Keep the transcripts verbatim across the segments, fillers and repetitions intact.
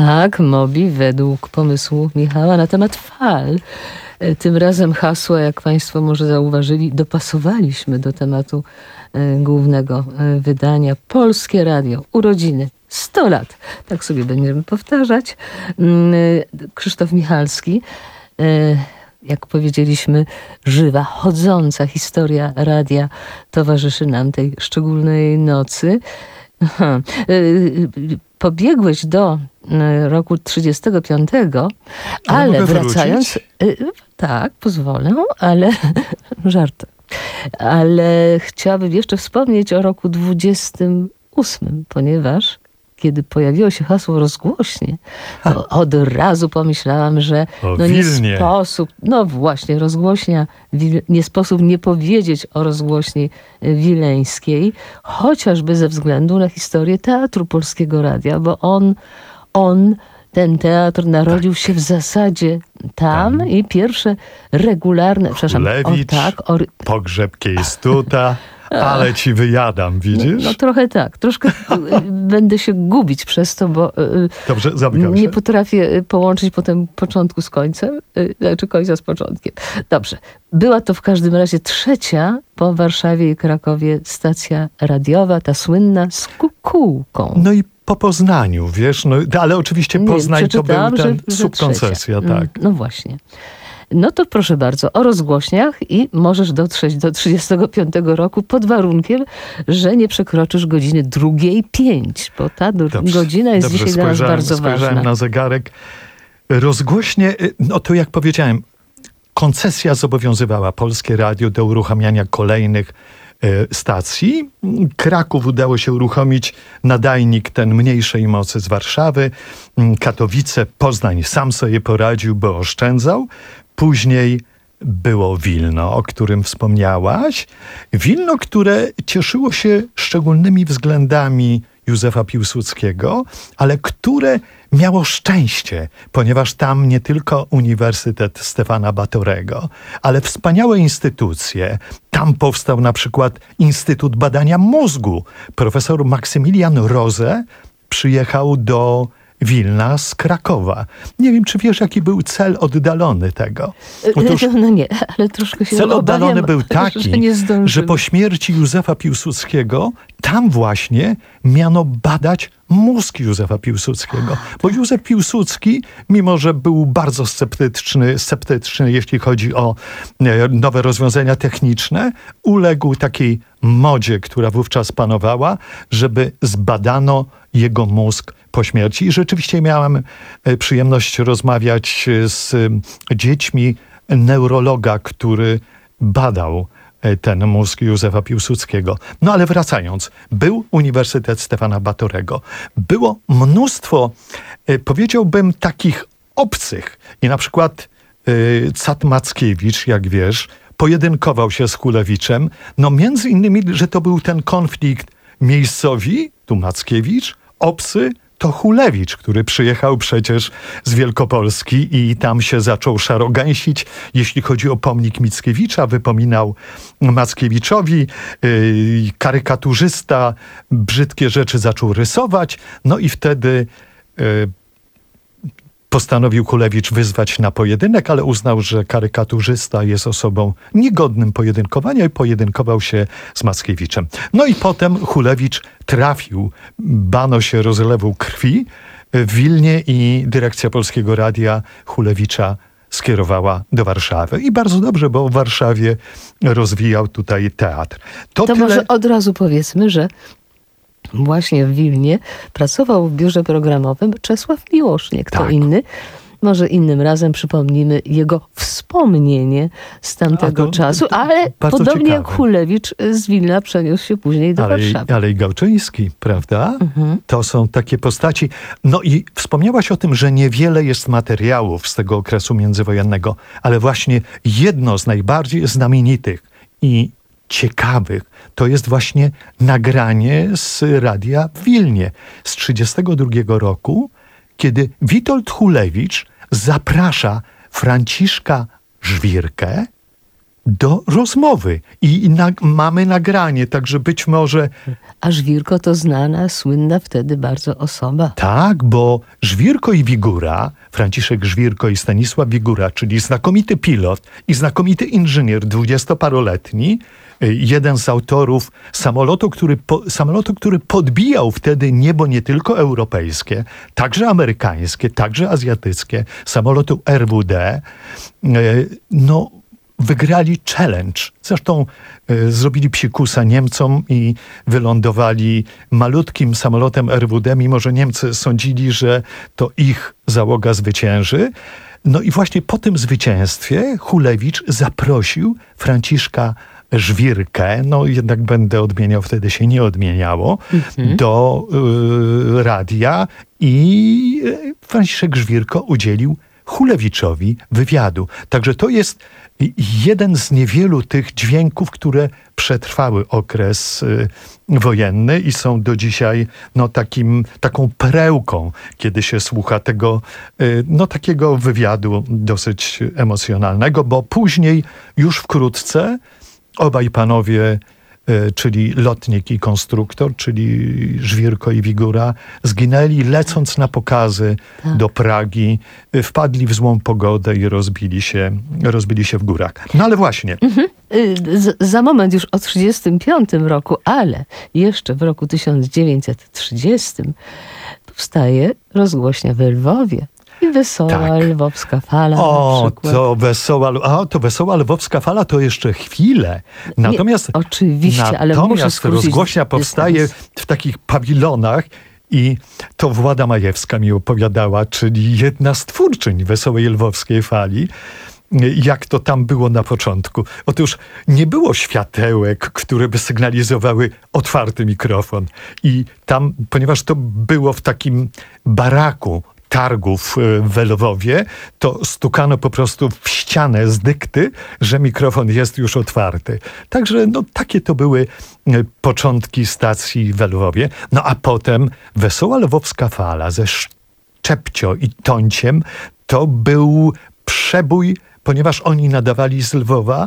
Tak, Mobi według pomysłu Michała na temat fal. Tym razem hasła, jak państwo może zauważyli, dopasowaliśmy do tematu głównego wydania. Polskie Radio, urodziny, sto lat. Tak sobie będziemy powtarzać. Krzysztof Michalski, jak powiedzieliśmy, żywa, chodząca historia radia towarzyszy nam tej szczególnej nocy. Aha. Pobiegłeś do roku trzydziestego piątego, ale, ale wracając... Wrócić? Tak, pozwolę, ale żart. Ale chciałabym jeszcze wspomnieć o roku dwudziestym ósmym, ponieważ kiedy pojawiło się hasło rozgłośnie, to od razu pomyślałam, że no nie sposób, no właśnie, rozgłośnia, nie sposób nie powiedzieć o rozgłośni wileńskiej, chociażby ze względu na historię Teatru Polskiego Radia, bo on, on ten teatr narodził tak. się w zasadzie tam, tam. i pierwsze regularne, przepraszam, o, tak, or... pogrzeb Kiejstuta. Ale ci wyjadam, widzisz? No, no trochę tak. Troszkę będę się gubić przez to, bo Dobrze, nie potrafię połączyć potem początku z końcem, znaczy końca z początkiem. Dobrze. Była to w każdym razie trzecia po Warszawie i Krakowie stacja radiowa, ta słynna z kukułką. No i po Poznaniu, wiesz, no, ale oczywiście Poznań nie, to był ten że, subkoncesja, że tak. No właśnie. No to proszę bardzo, o rozgłośniach i możesz dotrzeć do trzydziestego piątego roku pod warunkiem, że nie przekroczysz godziny drugiej pięć, bo ta dobrze, godzina jest dobrze, dzisiaj dla nas bardzo ważna. Spojrzałem na zegarek. Rozgłośnie, no to jak powiedziałem, koncesja zobowiązywała Polskie Radio do uruchamiania kolejnych e, stacji. Kraków udało się uruchomić nadajnik ten mniejszej mocy z Warszawy. Katowice, Poznań sam sobie poradził, bo oszczędzał. Później było Wilno, o którym wspomniałaś. Wilno, które cieszyło się szczególnymi względami Józefa Piłsudskiego, ale które miało szczęście, ponieważ tam nie tylko Uniwersytet Stefana Batorego, ale wspaniałe instytucje. Tam powstał na przykład Instytut Badania Mózgu. Profesor Maksymilian Rose przyjechał do Wilna z Krakowa. Nie wiem, czy wiesz, jaki był cel oddalony tego? Otóż no nie, ale troszkę się cel oddalony obawiam, był taki, że, że po śmierci Józefa Piłsudskiego tam właśnie miano badać mózg Józefa Piłsudskiego. Bo Józef Piłsudski, mimo że był bardzo sceptyczny, sceptyczny jeśli chodzi o nowe rozwiązania techniczne, uległ takiej modzie, która wówczas panowała, żeby zbadano jego mózg po śmierci. I rzeczywiście miałem przyjemność rozmawiać z dziećmi neurologa, który badał ten mózg Józefa Piłsudskiego. No ale wracając, był Uniwersytet Stefana Batorego. Było mnóstwo, powiedziałbym, takich obcych. I na przykład Cat Mackiewicz, jak wiesz, pojedynkował się z Kulewiczem. No między innymi, że to był ten konflikt miejscowi, tu Mackiewicz, obcy, to Hulewicz, który przyjechał przecież z Wielkopolski i tam się zaczął szarogęsić. Jeśli chodzi o pomnik Mickiewicza, wypominał Mackiewiczowi, yy, karykaturzysta brzydkie rzeczy zaczął rysować, no i wtedy yy, postanowił Kulewicz wyzwać na pojedynek, ale uznał, że karykaturzysta jest osobą niegodnym pojedynkowania i pojedynkował się z Mackiewiczem. No i potem Hulewicz trafił, bano się rozlewu krwi w Wilnie i dyrekcja Polskiego Radia Hulewicza skierowała do Warszawy. I bardzo dobrze, bo w Warszawie rozwijał tutaj teatr. To, to tyle... może od razu powiedzmy, że właśnie w Wilnie pracował w biurze programowym Czesław Miłosz, nie kto tak. inny. Może innym razem przypomnimy jego wspomnienie z tamtego to, czasu, ale podobnie ciekawe. Jak Hulewicz z Wilna przeniósł się później do ale, Warszawy. Ale i Gałczyński, prawda? Mhm. To są takie postaci. No i wspomniałaś o tym, że niewiele jest materiałów z tego okresu międzywojennego, ale właśnie jedno z najbardziej znamienitych i ciekawych to jest właśnie nagranie z radia w Wilnie z trzydziestego drugiego roku, kiedy Witold Hulewicz zaprasza Franciszka Żwirkę do rozmowy. I, i na, mamy nagranie, także być może... A Żwirko to znana, słynna wtedy bardzo osoba. Tak, bo Żwirko i Wigura, Franciszek Żwirko i Stanisław Wigura, czyli znakomity pilot i znakomity inżynier dwudziestoparoletni, jeden z autorów samolotu, który, po, samolotu, który podbijał wtedy niebo nie tylko europejskie, także amerykańskie, także azjatyckie, samolotu R W D, no wygrali challenge. Zresztą y, zrobili psikusa Niemcom i wylądowali malutkim samolotem R W D, mimo że Niemcy sądzili, że to ich załoga zwycięży. No i właśnie po tym zwycięstwie Hulewicz zaprosił Franciszka Żwirkę, no jednak będę odmieniał, wtedy się nie odmieniało, mhm. do y, radia i Franciszek Żwirko udzielił Hulewiczowi wywiadu. Także to jest jeden z niewielu tych dźwięków, które przetrwały okres y, wojenny i są do dzisiaj no, takim, taką perełką, kiedy się słucha tego y, no, takiego wywiadu dosyć emocjonalnego, bo później już wkrótce obaj panowie, y, czyli lotnik i konstruktor, czyli Żwirko i Wigura, zginęli lecąc na pokazy tak. do Pragi, y, wpadli w złą pogodę i rozbili się, rozbili się w górach. No ale właśnie. Mhm. Z, za moment już o trzydziestym piątym roku, ale jeszcze w roku tysiąc dziewięćset trzydziestym powstaje rozgłośnia w Lwowie. I wesoła tak. lwowska fala. O, na przykład. to wesoła, a, to wesoła lwowska fala to jeszcze chwilę. Natomiast, Nie, oczywiście, ale natomiast rozgłośnia powstaje w takich pawilonach i to Włada Majewska mi opowiadała, czyli jedna z twórczyń wesołej lwowskiej fali, jak to tam było na początku. Otóż nie było światełek, które by sygnalizowały otwarty mikrofon. I tam, ponieważ to było w takim baraku targów w Lwowie, to stukano po prostu w ścianę z dykty, że mikrofon jest już otwarty. Także no, takie to były początki stacji w Lwowie. No a potem Wesoła Lwowska Fala ze Szczepcio i Tońciem to był przebój, ponieważ oni nadawali z Lwowa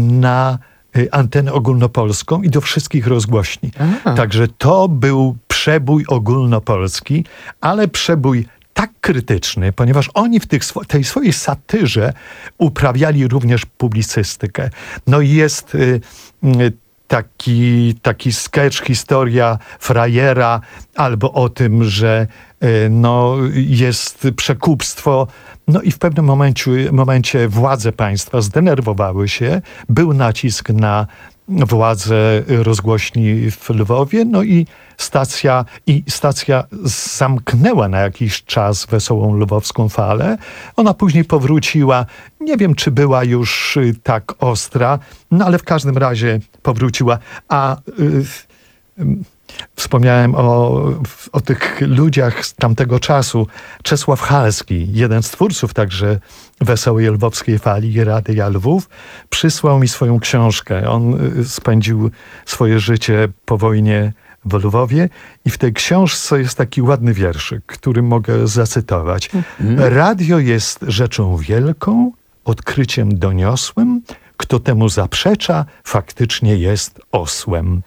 na antenę ogólnopolską i do wszystkich rozgłośni. Aha. Także to był przebój ogólnopolski, ale przebój tak krytyczny, ponieważ oni w tych, tej swojej satyrze uprawiali również publicystykę. No i jest y, y, taki, taki sketch, historia frajera, albo o tym, że y, no, jest przekupstwo. No i w pewnym momencie, momencie władze państwa zdenerwowały się, był nacisk na władze rozgłośni w Lwowie, no i stacja, i stacja zamknęła na jakiś czas Wesołą Lwowską Falę. Ona później powróciła, nie wiem, czy była już tak ostra, no ale w każdym razie powróciła. A y, y, wspomniałem o, o tych ludziach z tamtego czasu. Czesław Halski, jeden z twórców także Wesołej Lwowskiej Fali i Radia Lwów, przysłał mi swoją książkę. On spędził swoje życie po wojnie w Lwowie i w tej książce jest taki ładny wierszyk, który mogę zacytować. Mhm. Radio jest rzeczą wielką, odkryciem doniosłym. Kto temu zaprzecza, faktycznie jest osłem.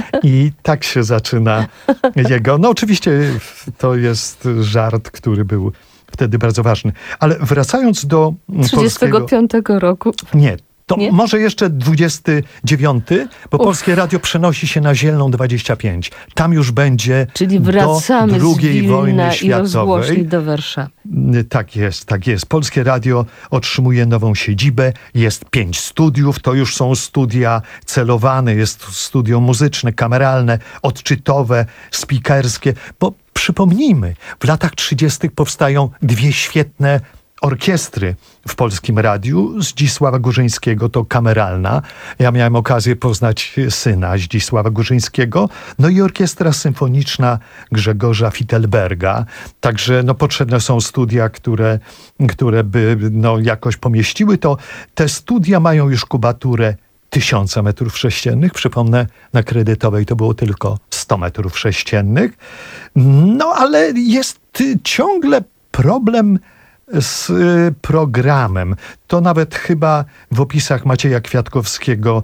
I tak się zaczyna jego... No oczywiście to jest żart, który był wtedy bardzo ważny. Ale wracając do trzydziestego piątego polskiego... roku. Nie. To Nie? może jeszcze dwudziesty dziewiąty, bo Uf. Polskie Radio przenosi się na Zielną dwadzieścia pięć. Tam już będzie Czyli wracamy do drugiej wojny światowej. I do Warszawy. Tak jest, tak jest. Polskie Radio otrzymuje nową siedzibę. Jest pięć studiów. To już są studia celowane. Jest studio muzyczne, kameralne, odczytowe, speakerskie. Bo przypomnijmy, w latach trzydziestych powstają dwie świetne orkiestry w Polskim Radiu. Zdzisława Górzyńskiego to kameralna. Ja miałem okazję poznać syna Zdzisława Górzyńskiego. No i orkiestra symfoniczna Grzegorza Fittelberga. Także no, potrzebne są studia, które, które by no, jakoś pomieściły to. Te studia mają już kubaturę tysiąca metrów sześciennych. Przypomnę, na Kredytowej to było tylko sto metrów sześciennych. No ale jest ciągle problem z y, programem. To nawet chyba w opisach Macieja Kwiatkowskiego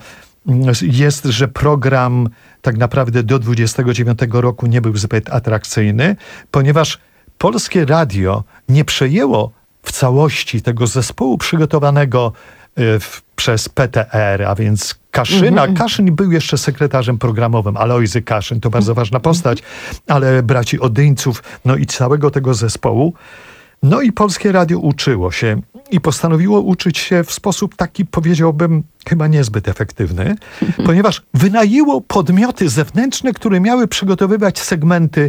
jest, że program tak naprawdę do dwudziestego dziewiątego roku nie był zbyt atrakcyjny, ponieważ Polskie Radio nie przejęło w całości tego zespołu przygotowanego y, w, przez P T R, a więc Kaszyna. Mm-hmm. Kaszyn był jeszcze sekretarzem programowym. Alojzy Kaszyn to bardzo ważna postać, ale braci Odyńców, no i całego tego zespołu. No i Polskie Radio uczyło się i postanowiło uczyć się w sposób taki, powiedziałbym, chyba niezbyt efektywny, ponieważ wynajęło podmioty zewnętrzne, które miały przygotowywać segmenty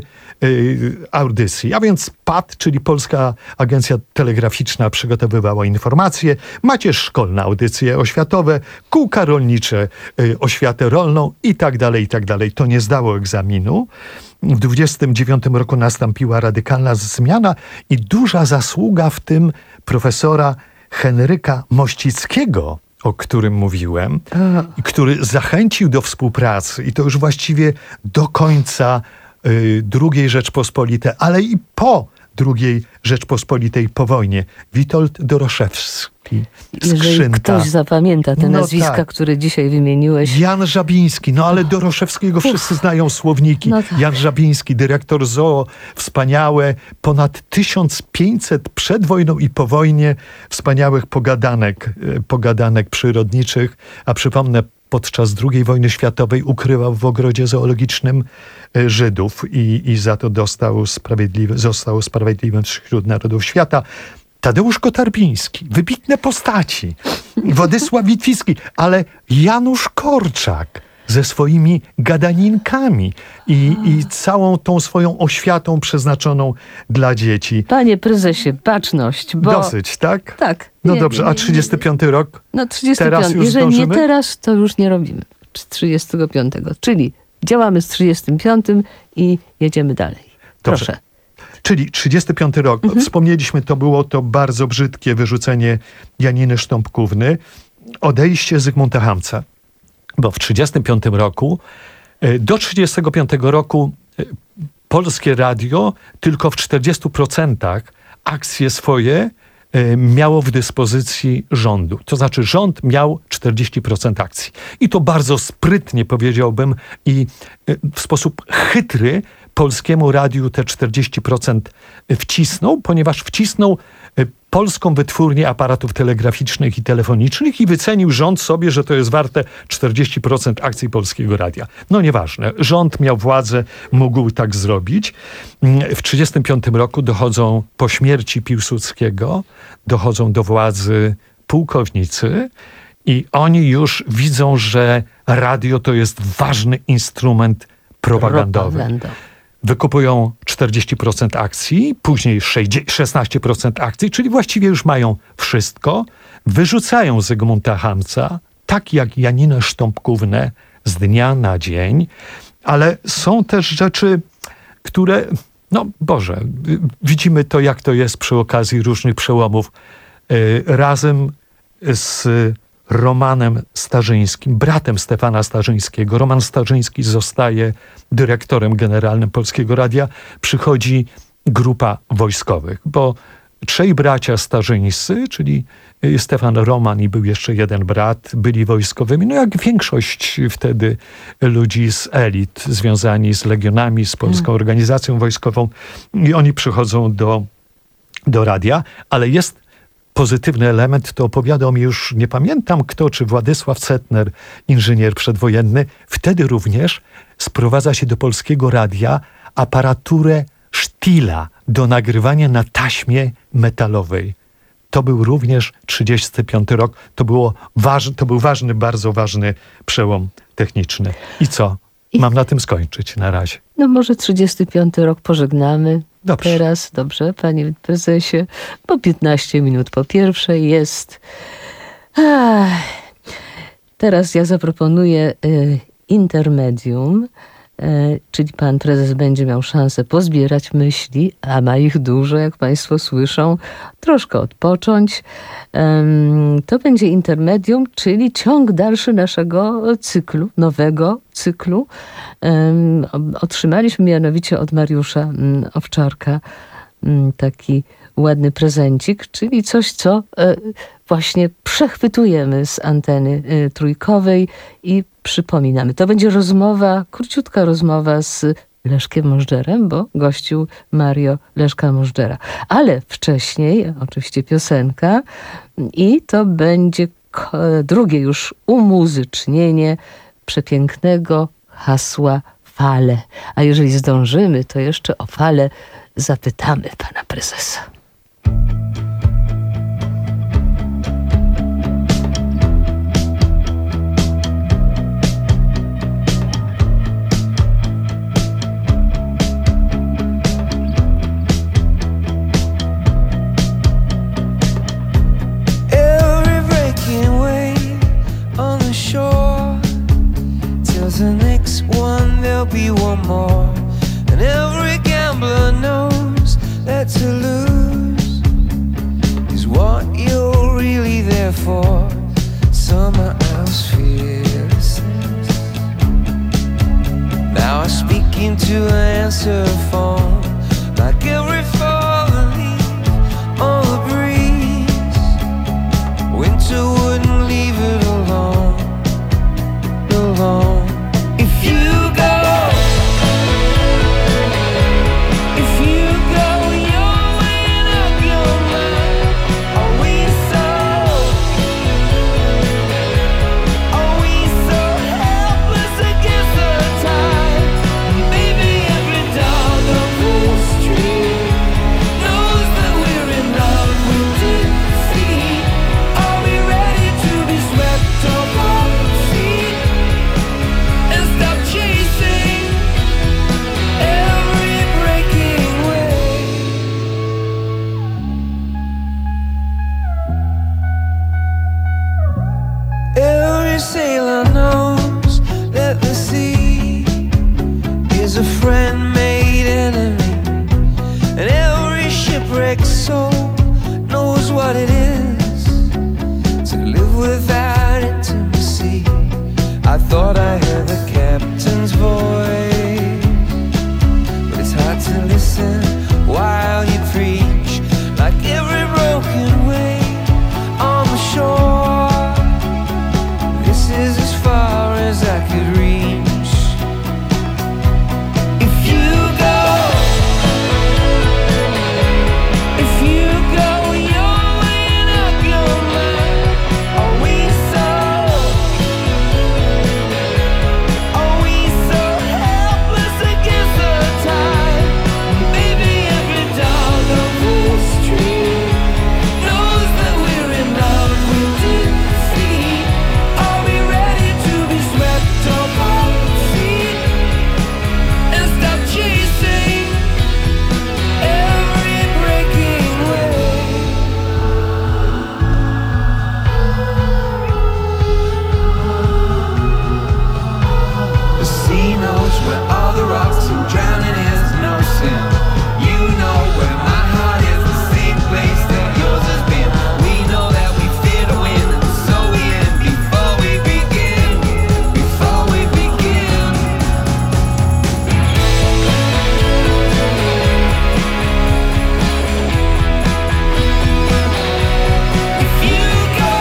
y, audycji. A więc P A T, czyli Polska Agencja Telegraficzna, przygotowywała informacje, Macierz Szkolna, audycje oświatowe, kółka rolnicze, y, oświatę rolną i tak dalej, i tak dalej. To nie zdało egzaminu. W dwudziestym dziewiątym roku nastąpiła radykalna zmiana i duża zasługa w tym profesora Henryka Mościckiego, o którym mówiłem, i który zachęcił do współpracy i to już właściwie do końca y, drugiej Rzeczpospolitej, ale i po drugiej Rzeczpospolitej po wojnie. Witold Doroszewski. Skrzynka. Jeżeli ktoś zapamięta te No nazwiska, tak. które dzisiaj wymieniłeś. Jan Żabiński, no ale Doroszewskiego wszyscy znają słowniki. No tak. Jan Żabiński, dyrektor Z O O, wspaniałe, ponad tysiąc pięćset przed wojną i po wojnie wspaniałych pogadanek, e, pogadanek przyrodniczych, a przypomnę, podczas drugiej wojny światowej ukrywał w ogrodzie zoologicznym e, Żydów i, i za to dostał sprawiedliwy, został sprawiedliwym wśród narodów świata. Tadeusz Kotarbiński, wybitne postaci, Władysław Witwicki, ale Janusz Korczak ze swoimi gadaninkami i, i całą tą swoją oświatą przeznaczoną dla dzieci. Panie prezesie, baczność, bo... Dosyć, tak? Tak. No nie, dobrze, nie, a trzydziesty piąty rok? No trzydziesty piąty. Teraz już Jeżeli zdążymy? nie teraz, to już nie robimy. trzydziestego piątego. Czyli działamy z trzydziestym piątym i jedziemy dalej. Dobrze. Proszę. Czyli trzydziesty piąty rok. Mhm. Wspomnieliśmy, to było to bardzo brzydkie wyrzucenie Janiny Sztąpkówny. Odejście Zygmunta Hamca. Bo w trzydziestym piątym roku, e, do trzydziestego piątego roku e, Polskie Radio tylko w czterdziestu procentach akcje swoje e, miało w dyspozycji rządu. To znaczy rząd miał czterdzieści procent akcji. I to bardzo sprytnie, powiedziałbym, i e, w sposób chytry Polskiemu Radiu te czterdzieści procent wcisnął, ponieważ wcisnął e, polską wytwórnię aparatów telegraficznych i telefonicznych i wycenił rząd sobie, że to jest warte czterdzieści procent akcji Polskiego Radia. No nieważne. Rząd miał władzę, mógł tak zrobić. W trzydziestym piątym roku dochodzą, po śmierci Piłsudskiego, dochodzą do władzy pułkownicy i oni już widzą, że radio to jest ważny instrument propagandowy. Propaganda. Wykupują czterdzieści procent akcji, później szesnaście procent akcji, czyli właściwie już mają wszystko. Wyrzucają Zygmunta Hamca, tak jak Janinę Sztąpkównę, z dnia na dzień. Ale są też rzeczy, które, no Boże, widzimy to, jak to jest przy okazji różnych przełomów. Razem z Romanem Starzyńskim, bratem Stefana Starzyńskiego. Roman Starzyński zostaje dyrektorem generalnym Polskiego Radia. Przychodzi grupa wojskowych, bo trzej bracia Starzyńscy, czyli Stefan Roman i był jeszcze jeden brat, byli wojskowymi, no jak większość wtedy ludzi z elit, związani z legionami, z Polską hmm. Organizacją Wojskową, i oni przychodzą do, do radia, ale jest pozytywny element, to opowiadał mi już, nie pamiętam kto, czy Władysław Cetner, inżynier przedwojenny, wtedy również sprowadza się do Polskiego Radia aparaturę sztila do nagrywania na taśmie metalowej. To był również trzydziesty piąty rok. To, było waż, to był ważny, bardzo ważny przełom techniczny. I co? I... Mam na tym skończyć na razie. No może trzydziesty piąty rok pożegnamy. Dobrze. Teraz, dobrze, panie prezesie, po piętnaście minut po pierwszej jest... Ach. Teraz ja zaproponuję y, intermedium, y, czyli pan prezes będzie miał szansę pozbierać myśli, a ma ich dużo, jak państwo słyszą, troszkę odpocząć. Ym, to będzie intermedium, czyli ciąg dalszy naszego cyklu, nowego cyklu. Um, otrzymaliśmy mianowicie od Mariusza um, Owczarka um, taki ładny prezencik, czyli coś, co e, właśnie przechwytujemy z anteny e, trójkowej i przypominamy. To będzie rozmowa, króciutka rozmowa z Leszkiem Możdżerem, bo gościł Mario Leszka Możdżera. Ale wcześniej oczywiście piosenka i to będzie ko- drugie już umuzycznienie przepięknego hasła Fale. A jeżeli zdążymy, to jeszcze o Fale zapytamy pana prezesa. The next one, there'll be one more. And every gambler knows that to lose is what you're really there for. Someone else feels this. Now I speak into an answer phone, like every fallen leaf on the breeze. Winter wouldn't leave it alone, alone. Sailor knows that the sea is a friend made enemy, and every shipwrecked soul knows what it is to live without intimacy. I thought I heard the captain's voice, but it's hard to listen while you preach, like every broken wave on the shore. This is as far as I could reach. If you go, if you go, you're weighing up your mind. Are we so, are we so helpless against the tide? Maybe every dog on the street knows that we're in love with defeat. Are we ready to be swept off our feet and stop chasing every breaking wave? The sea knows where all the rocks and drowning is no sin. You know where my heart is, the same place that yours has been. We know that we fear to win, and so we end before we begin. Before we begin. If you go,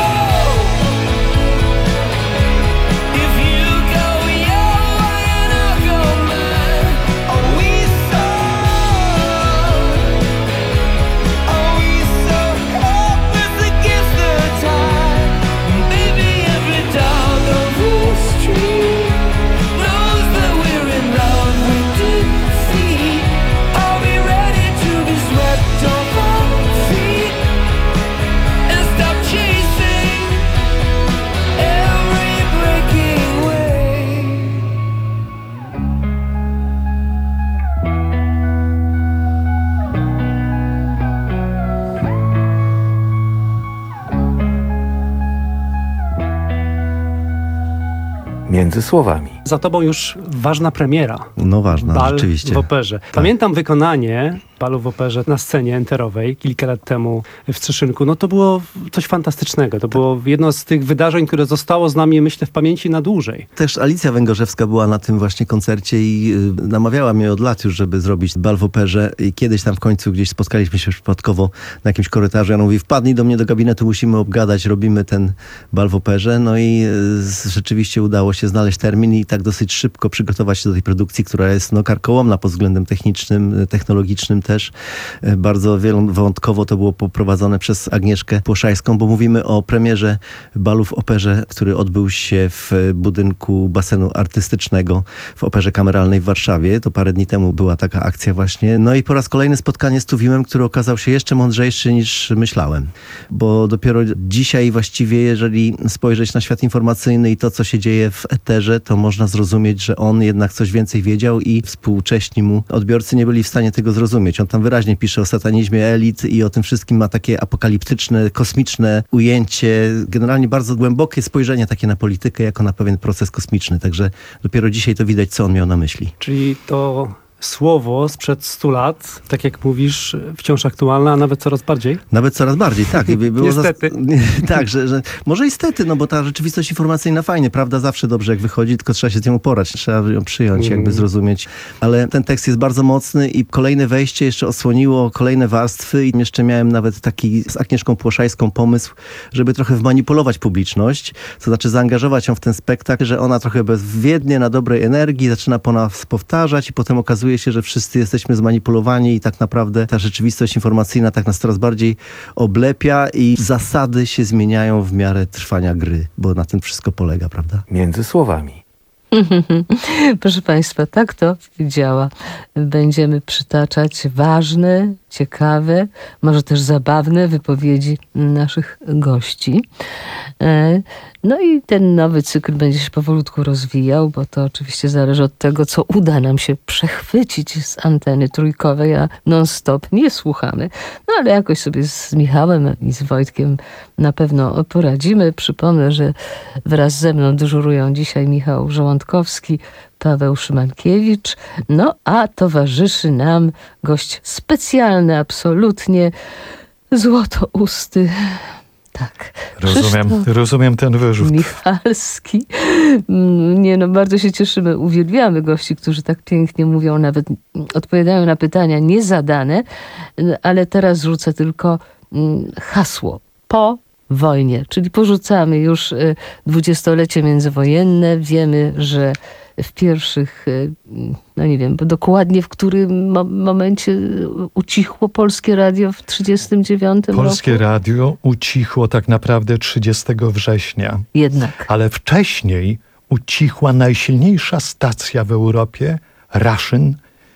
if you go, you're weighing up your mind. Are we so, are we so helpless against the tide? Maybe every dog on the street knows that we're in love with defeat. Are we ready to be swept off our feet and stop chasing every breaking wave? Między słowami. Za tobą już ważna premiera. No ważna, Bal rzeczywiście. w operze. Pamiętam wykonanie balu w operze na scenie enterowej kilka lat temu w Cieszynku. No to było coś fantastycznego. To było jedno z tych wydarzeń, które zostało z nami, myślę, w pamięci na dłużej. Też Alicja Węgorzewska była na tym właśnie koncercie i y, namawiała mnie od lat już, żeby zrobić bal w operze. I kiedyś tam w końcu gdzieś spotkaliśmy się przypadkowo na jakimś korytarzu. Ja mówi, wpadnij do mnie do gabinetu, musimy obgadać, robimy ten bal w operze. No i y, rzeczywiście udało się znaleźć termin i tak dosyć szybko przygotować się do tej produkcji, która jest no, karkołomna pod względem technicznym, technologicznym też. Y, bardzo wielowątkowo to było poprowadzone przez Agnieszkę Płoszajską, bo mówimy o premierze balu w operze, który odbył się w budynku basenu artystycznego w Operze Kameralnej w Warszawie. To parę dni temu była taka akcja właśnie. No i po raz kolejny spotkanie z Tuwimem, który okazał się jeszcze mądrzejszy niż myślałem. Bo dopiero dzisiaj właściwie, jeżeli spojrzeć na świat informacyjny i to, co się dzieje w eterze, to można zrozumieć, że on jednak coś więcej wiedział i współcześni mu odbiorcy nie byli w stanie tego zrozumieć. On tam wyraźnie pisze o satanizmie elit i o tym wszystkim ma takie apokaliptyczne, kosmiczne ujęcie. Generalnie bardzo głębokie spojrzenie takie na politykę jako na pewien proces kosmiczny. Także dopiero dzisiaj to widać, co on miał na myśli. Czyli to słowo sprzed stu lat, tak jak mówisz, wciąż aktualne, a nawet coraz bardziej? Nawet coraz bardziej, tak. I było Niestety. Zas- tak, że, że może i stety, no bo ta rzeczywistość informacyjna fajnie, prawda, zawsze dobrze jak wychodzi, tylko trzeba się z nią uporać, trzeba ją przyjąć, Mm. jakby zrozumieć. Ale ten tekst jest bardzo mocny i kolejne wejście jeszcze osłoniło kolejne warstwy i jeszcze miałem nawet taki z Agnieszką Płoszajską pomysł, żeby trochę wmanipulować publiczność, to znaczy zaangażować ją w ten spektakl, że ona trochę bezwiednie, na dobrej energii zaczyna po nas powtarzać i potem okazuje się, że wszyscy jesteśmy zmanipulowani i tak naprawdę ta rzeczywistość informacyjna tak nas coraz bardziej oblepia i zasady się zmieniają w miarę trwania gry, bo na tym wszystko polega, prawda? Między słowami. Proszę Państwa, tak to działa. Będziemy przytaczać ważne, ciekawe, może też zabawne wypowiedzi naszych gości. No i ten nowy cykl będzie się powolutku rozwijał, bo to oczywiście zależy od tego, co uda nam się przechwycić z anteny trójkowej, a non-stop nie słuchamy. No ale jakoś sobie z Michałem i z Wojtkiem na pewno poradzimy. Przypomnę, że wraz ze mną dyżurują dzisiaj Michał Żołądkowski, Paweł Szymankiewicz, no a towarzyszy nam gość specjalny, absolutnie złotousty. Tak. Rozumiem, Krzysztof rozumiem ten wyrzut. Michalski. Nie no, bardzo się cieszymy, uwielbiamy gości, którzy tak pięknie mówią, nawet odpowiadają na pytania niezadane, ale teraz rzucę tylko hasło. Po wojnie, czyli porzucamy już dwudziestolecie międzywojenne. Wiemy, że w pierwszych, no nie wiem, dokładnie w którym mo- momencie ucichło Polskie Radio w trzydziestym dziewiątym Polskie roku? Radio ucichło tak naprawdę trzydziestego września. Jednak. Ale wcześniej ucichła najsilniejsza stacja w Europie, Russian.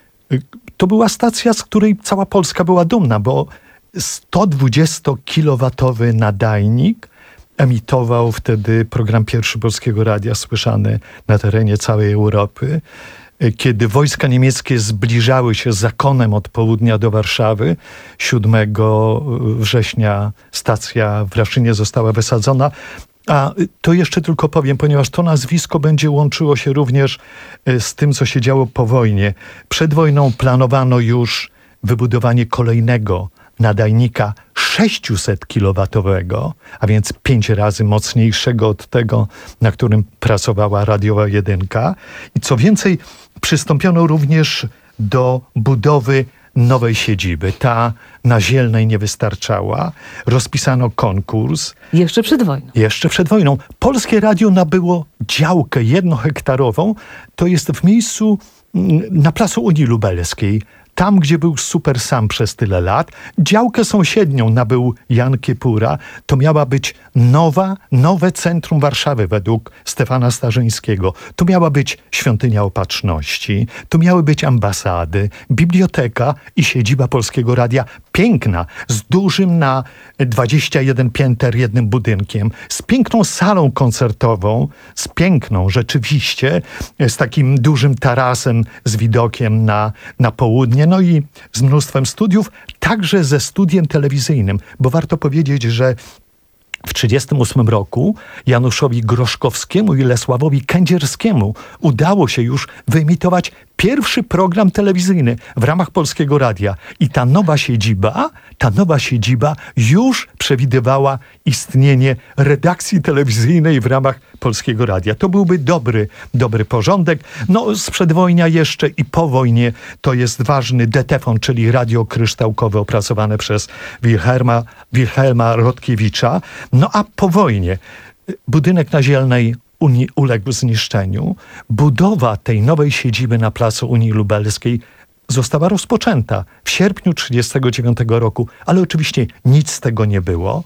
To była stacja, z której cała Polska była dumna, bo sto dwudziestokilowatowy nadajnik emitował wtedy program pierwszy Polskiego Radia, słyszany na terenie całej Europy. Kiedy wojska niemieckie zbliżały się zakonem od południa do Warszawy, siódmego września stacja w Raszynie została wysadzona. A to jeszcze tylko powiem, ponieważ to nazwisko będzie łączyło się również z tym, co się działo po wojnie. Przed wojną planowano już wybudowanie kolejnego nadajnika sześciusetkilowatowego, a więc pięć razy mocniejszego od tego, na którym pracowała radiowa jedynka. I co więcej, przystąpiono również do budowy nowej siedziby. Ta na Zielnej nie wystarczała. Rozpisano konkurs. Jeszcze przed wojną. Jeszcze przed wojną. Polskie Radio nabyło działkę jednohektarową. To jest w miejscu na placu Unii Lubelskiej. Tam, gdzie był Super Sam przez tyle lat. Działkę sąsiednią nabył Jan Kiepura. To miała być nowa, nowe centrum Warszawy według Stefana Starzyńskiego. To miała być świątynia Opatrzności. To miały być ambasady, biblioteka i siedziba Polskiego Radia. Piękna, z dużym na dwadzieścia jeden pięter jednym budynkiem, z piękną salą koncertową, z piękną rzeczywiście, z takim dużym tarasem z widokiem na, na południe, no i z mnóstwem studiów, także ze studiem telewizyjnym, bo warto powiedzieć, że W tysiąc dziewięćset trzydziestym ósmym roku Januszowi Groszkowskiemu i Lesławowi Kędzierskiemu udało się już wyemitować pierwszy program telewizyjny w ramach Polskiego Radia. I ta nowa siedziba, ta nowa siedziba już przewidywała istnienie redakcji telewizyjnej w ramach Polskiego Radia. To byłby dobry, dobry porządek. No, z przedwojnia jeszcze i po wojnie to jest ważny detefon, czyli radio kryształkowe opracowane przez Wilhelma, Wilhelma Rodkiewicza. No a po wojnie budynek na Zielnej Unii uległ zniszczeniu. Budowa tej nowej siedziby na placu Unii Lubelskiej została rozpoczęta w sierpniu tysiąc dziewięćset trzydziestego dziewiątego roku, ale oczywiście nic z tego nie było.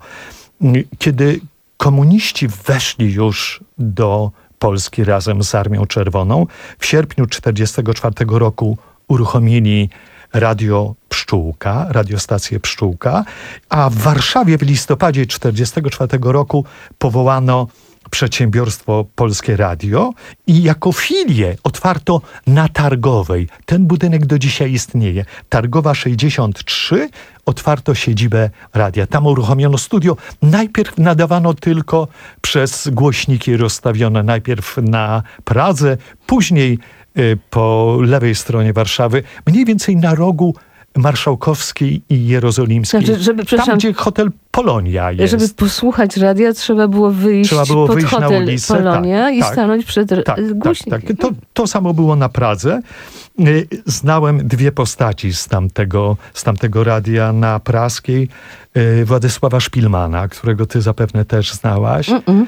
Kiedy komuniści weszli już do Polski razem z Armią Czerwoną, w sierpniu tysiąc dziewięćset czterdziestego czwartego roku uruchomili Radio Pszczółka, radiostację Pszczółka, a w Warszawie w listopadzie tysiąc dziewięćset czterdziestego czwartego roku powołano przedsiębiorstwo Polskie Radio i jako filię otwarto na Targowej. Ten budynek do dzisiaj istnieje. Targowa sześćdziesiąt trzy otwarto siedzibę radia. Tam uruchomiono studio. Najpierw nadawano tylko przez głośniki rozstawione najpierw na Pradze, później y, po lewej stronie Warszawy, mniej więcej na rogu Marszałkowskiej i Jerozolimskiej. Znaczy, żeby, tam, gdzie hotel Polonia jest. Żeby posłuchać radia, trzeba było wyjść trzeba było pod wyjść hotel na ulicę, Polonia tak, i tak, stanąć przed tak, głośnikiem. tak, tak. To, to samo było na Pradze. Znałem dwie postaci z tamtego, z tamtego radia na praskiej. Władysława Szpilmana, którego ty zapewne też znałaś. Mm-mm.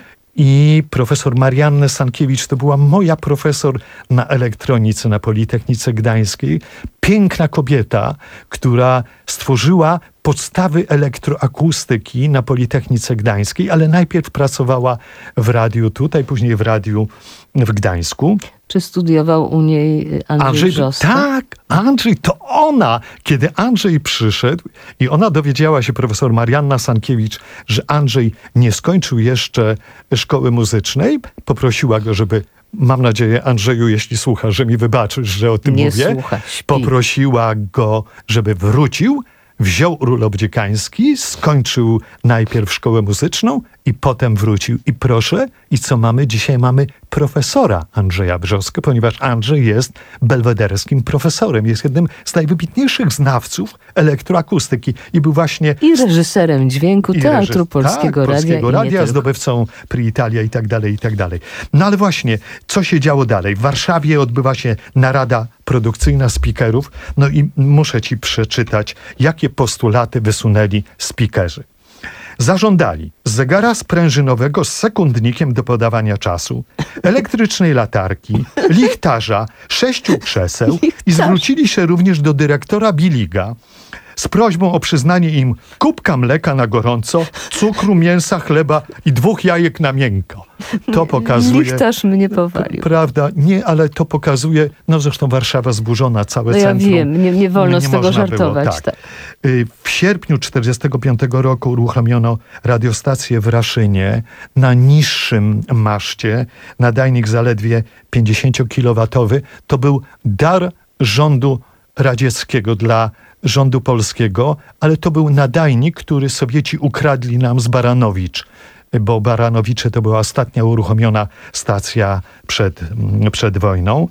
I profesor Mariannę Sankiewicz, to była moja profesor na elektronice na Politechnice Gdańskiej. Piękna kobieta, która stworzyła podstawy elektroakustyki na Politechnice Gdańskiej, ale najpierw pracowała w radiu tutaj, później w radiu w Gdańsku. Czy studiował u niej Andrzej, Andrzej Brzostek? Tak, Andrzej, to ona. Kiedy Andrzej przyszedł i ona dowiedziała się, profesor Marianna Sankiewicz, że Andrzej nie skończył jeszcze szkoły muzycznej, poprosiła go, żeby, mam nadzieję, Andrzeju, jeśli słuchasz, że mi wybaczysz, że o tym nie mówię. Słucha, śpi. Poprosiła go, żeby wrócił, wziął urlop dziekański, skończył najpierw szkołę muzyczną i potem wrócił. I proszę, i co mamy? Dzisiaj mamy profesora Andrzeja Brzostka, ponieważ Andrzej jest belwederskim profesorem. Jest jednym z najwybitniejszych znawców elektroakustyki i był właśnie... I reżyserem dźwięku i Teatru reżys- Polskiego tak, Radia. Polskiego i Radia, nie zdobywcą Prix Italia i tak dalej, i tak dalej. No ale właśnie, co się działo dalej? W Warszawie odbywa się narada produkcyjna speakerów, no i muszę ci przeczytać, jakie postulaty wysunęli speakerzy. Zażądali zegara sprężynowego z sekundnikiem do podawania czasu, elektrycznej latarki, lichtarza, sześciu krzeseł i zwrócili się również do dyrektora Biliga z prośbą o przyznanie im kubka mleka na gorąco, cukru, mięsa, chleba i dwóch jajek na miękko. To pokazuje... Lichtarz mnie powalił. Prawda, nie, ale to pokazuje, no zresztą Warszawa zburzona, całe No ja centrum. wiem, nie, nie wolno z tego można żartować. Było, tak. tak. W sierpniu tysiąc dziewięćset czterdziestego piątego roku uruchomiono radiostację w Raszynie na niższym maszcie, nadajnik zaledwie pięćdziesięciokilowatowy. To był dar rządu radzieckiego dla rządu polskiego, ale to był nadajnik, który Sowieci ukradli nam z Baranowicz, bo Baranowicze to była ostatnia uruchomiona stacja przed, przed wojną.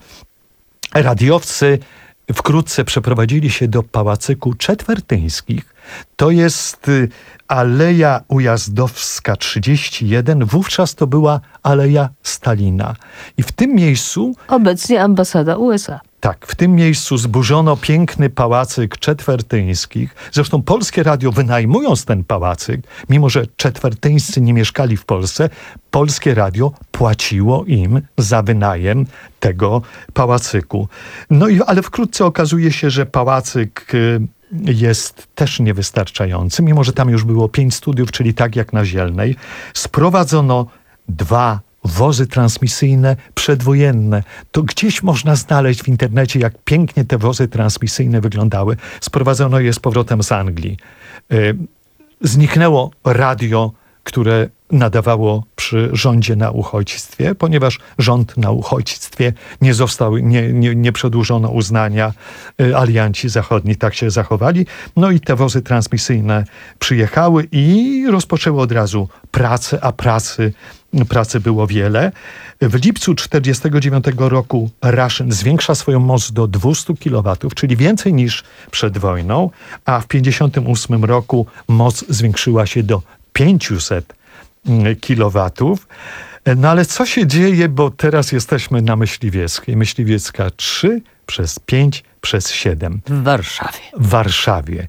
Radiowcy wkrótce przeprowadzili się do Pałacyku Czetwertyńskich. To jest Aleja Ujazdowska trzydzieści jeden. Wówczas to była Aleja Stalina. I w tym miejscu... Obecnie ambasada U S A. Tak, w tym miejscu zburzono piękny pałacyk Czetwertyńskich. Zresztą Polskie Radio, wynajmując ten pałacyk, mimo że Czetwertyńscy nie mieszkali w Polsce, Polskie Radio płaciło im za wynajem tego pałacyku. No i, ale wkrótce okazuje się, że pałacyk jest też niewystarczający, mimo że tam już było pięć studiów, czyli tak jak na Zielnej. Sprowadzono dwa wozy transmisyjne przedwojenne. To gdzieś można znaleźć w internecie, jak pięknie te wozy transmisyjne wyglądały. Sprowadzono je z powrotem z Anglii. Zniknęło radio, które nadawało przy rządzie na uchodźstwie, ponieważ rząd na uchodźstwie nie został, nie, nie, nie przedłużono uznania, alianci zachodni tak się zachowali. No i te wozy transmisyjne przyjechały i rozpoczęły od razu pracę, a pracy, pracy było wiele. W lipcu tysiąc dziewięćset czterdziestego dziewiątego roku Raszyn zwiększa swoją moc do dwieście kilowatów, czyli więcej niż przed wojną, a w tysiąc dziewięćset pięćdziesiątym ósmym roku moc zwiększyła się do pięćset kilowatów. No ale co się dzieje, bo teraz jesteśmy na Myśliwieckiej. Myśliwiecka trzy przez pięć przez siedem. W Warszawie. W Warszawie.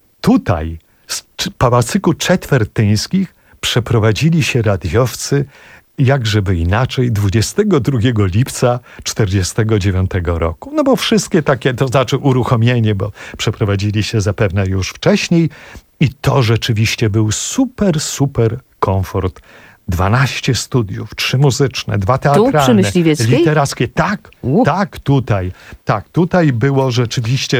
Tutaj z Pałacyku Czetwertyńskich przeprowadzili się radiowcy, jak żeby inaczej, dwudziestego drugiego lipca tysiąc dziewięćset czterdziestego dziewiątego roku. No bo wszystkie takie, to znaczy uruchomienie, bo przeprowadzili się zapewne już wcześniej i to rzeczywiście był super, super komfort. dwanaście studiów, trzy muzyczne, dwa teatralne, tu przy Myśliwieckiej? literackie. Tak, U. tak, tutaj. Tak, tutaj było rzeczywiście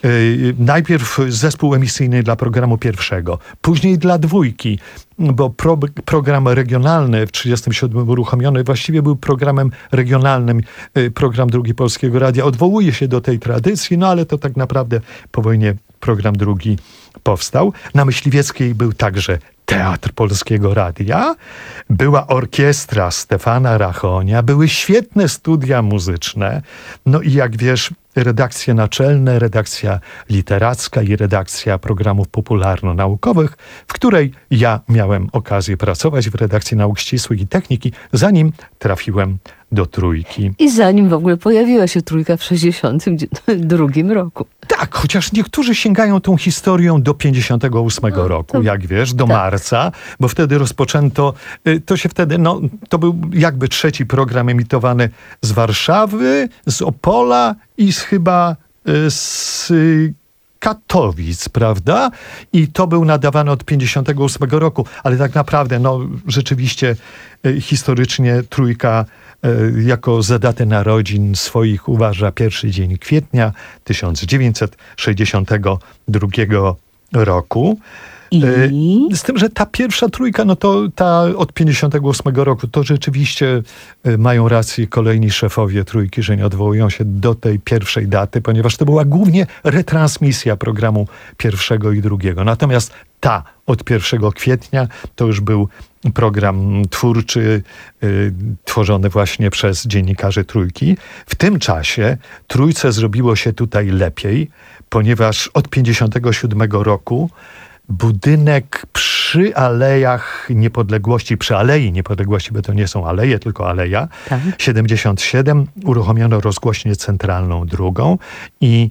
y, najpierw zespół emisyjny dla programu pierwszego, później dla dwójki, bo pro, program regionalny w tysiąc dziewięćset trzydziestym siódmym uruchomiony właściwie był programem regionalnym. Y, program Drugi Polskiego Radia odwołuje się do tej tradycji, no ale to tak naprawdę po wojnie program drugi powstał. Na Myśliwieckiej był także Teatr Polskiego Radia, była orkiestra Stefana Rachonia, były świetne studia muzyczne, no i jak wiesz, redakcje naczelne, redakcja literacka i redakcja programów popularno-naukowych, w której ja miałem okazję pracować w redakcji nauk ścisłych i techniki, zanim trafiłem do Trójki. I zanim w ogóle pojawiła się Trójka w sześćdziesiątym drugim roku. Tak, chociaż niektórzy sięgają tą historią do pięćdziesiątego ósmego No, roku, to- jak wiesz, do tak. marca, bo wtedy rozpoczęto, y, to się wtedy, no, to był jakby trzeci program emitowany z Warszawy, z Opola i z chyba y, z y, Katowic, prawda? I to był nadawany od pięćdziesiątego ósmego roku, ale tak naprawdę, no, rzeczywiście y, historycznie Trójka y, jako za datę narodzin swoich uważa pierwszy dzień kwietnia tysiąc dziewięćset sześćdziesiątego drugiego roku. I Y, Z tym, że ta pierwsza trójka, no to ta od pięćdziesiątego ósmego roku, to rzeczywiście y, mają rację kolejni szefowie Trójki, że nie odwołują się do tej pierwszej daty, ponieważ to była głównie retransmisja programu pierwszego i drugiego. Natomiast ta od pierwszego kwietnia to już był program twórczy, y, tworzony właśnie przez dziennikarzy Trójki. W tym czasie Trójce zrobiło się tutaj lepiej, ponieważ od pięćdziesiątego siódmego roku budynek przy Alejach Niepodległości, przy Alei Niepodległości, bo to nie są aleje, tylko aleja, Tak. siedemdziesiąt siedem, uruchomiono rozgłośnię centralną drugą i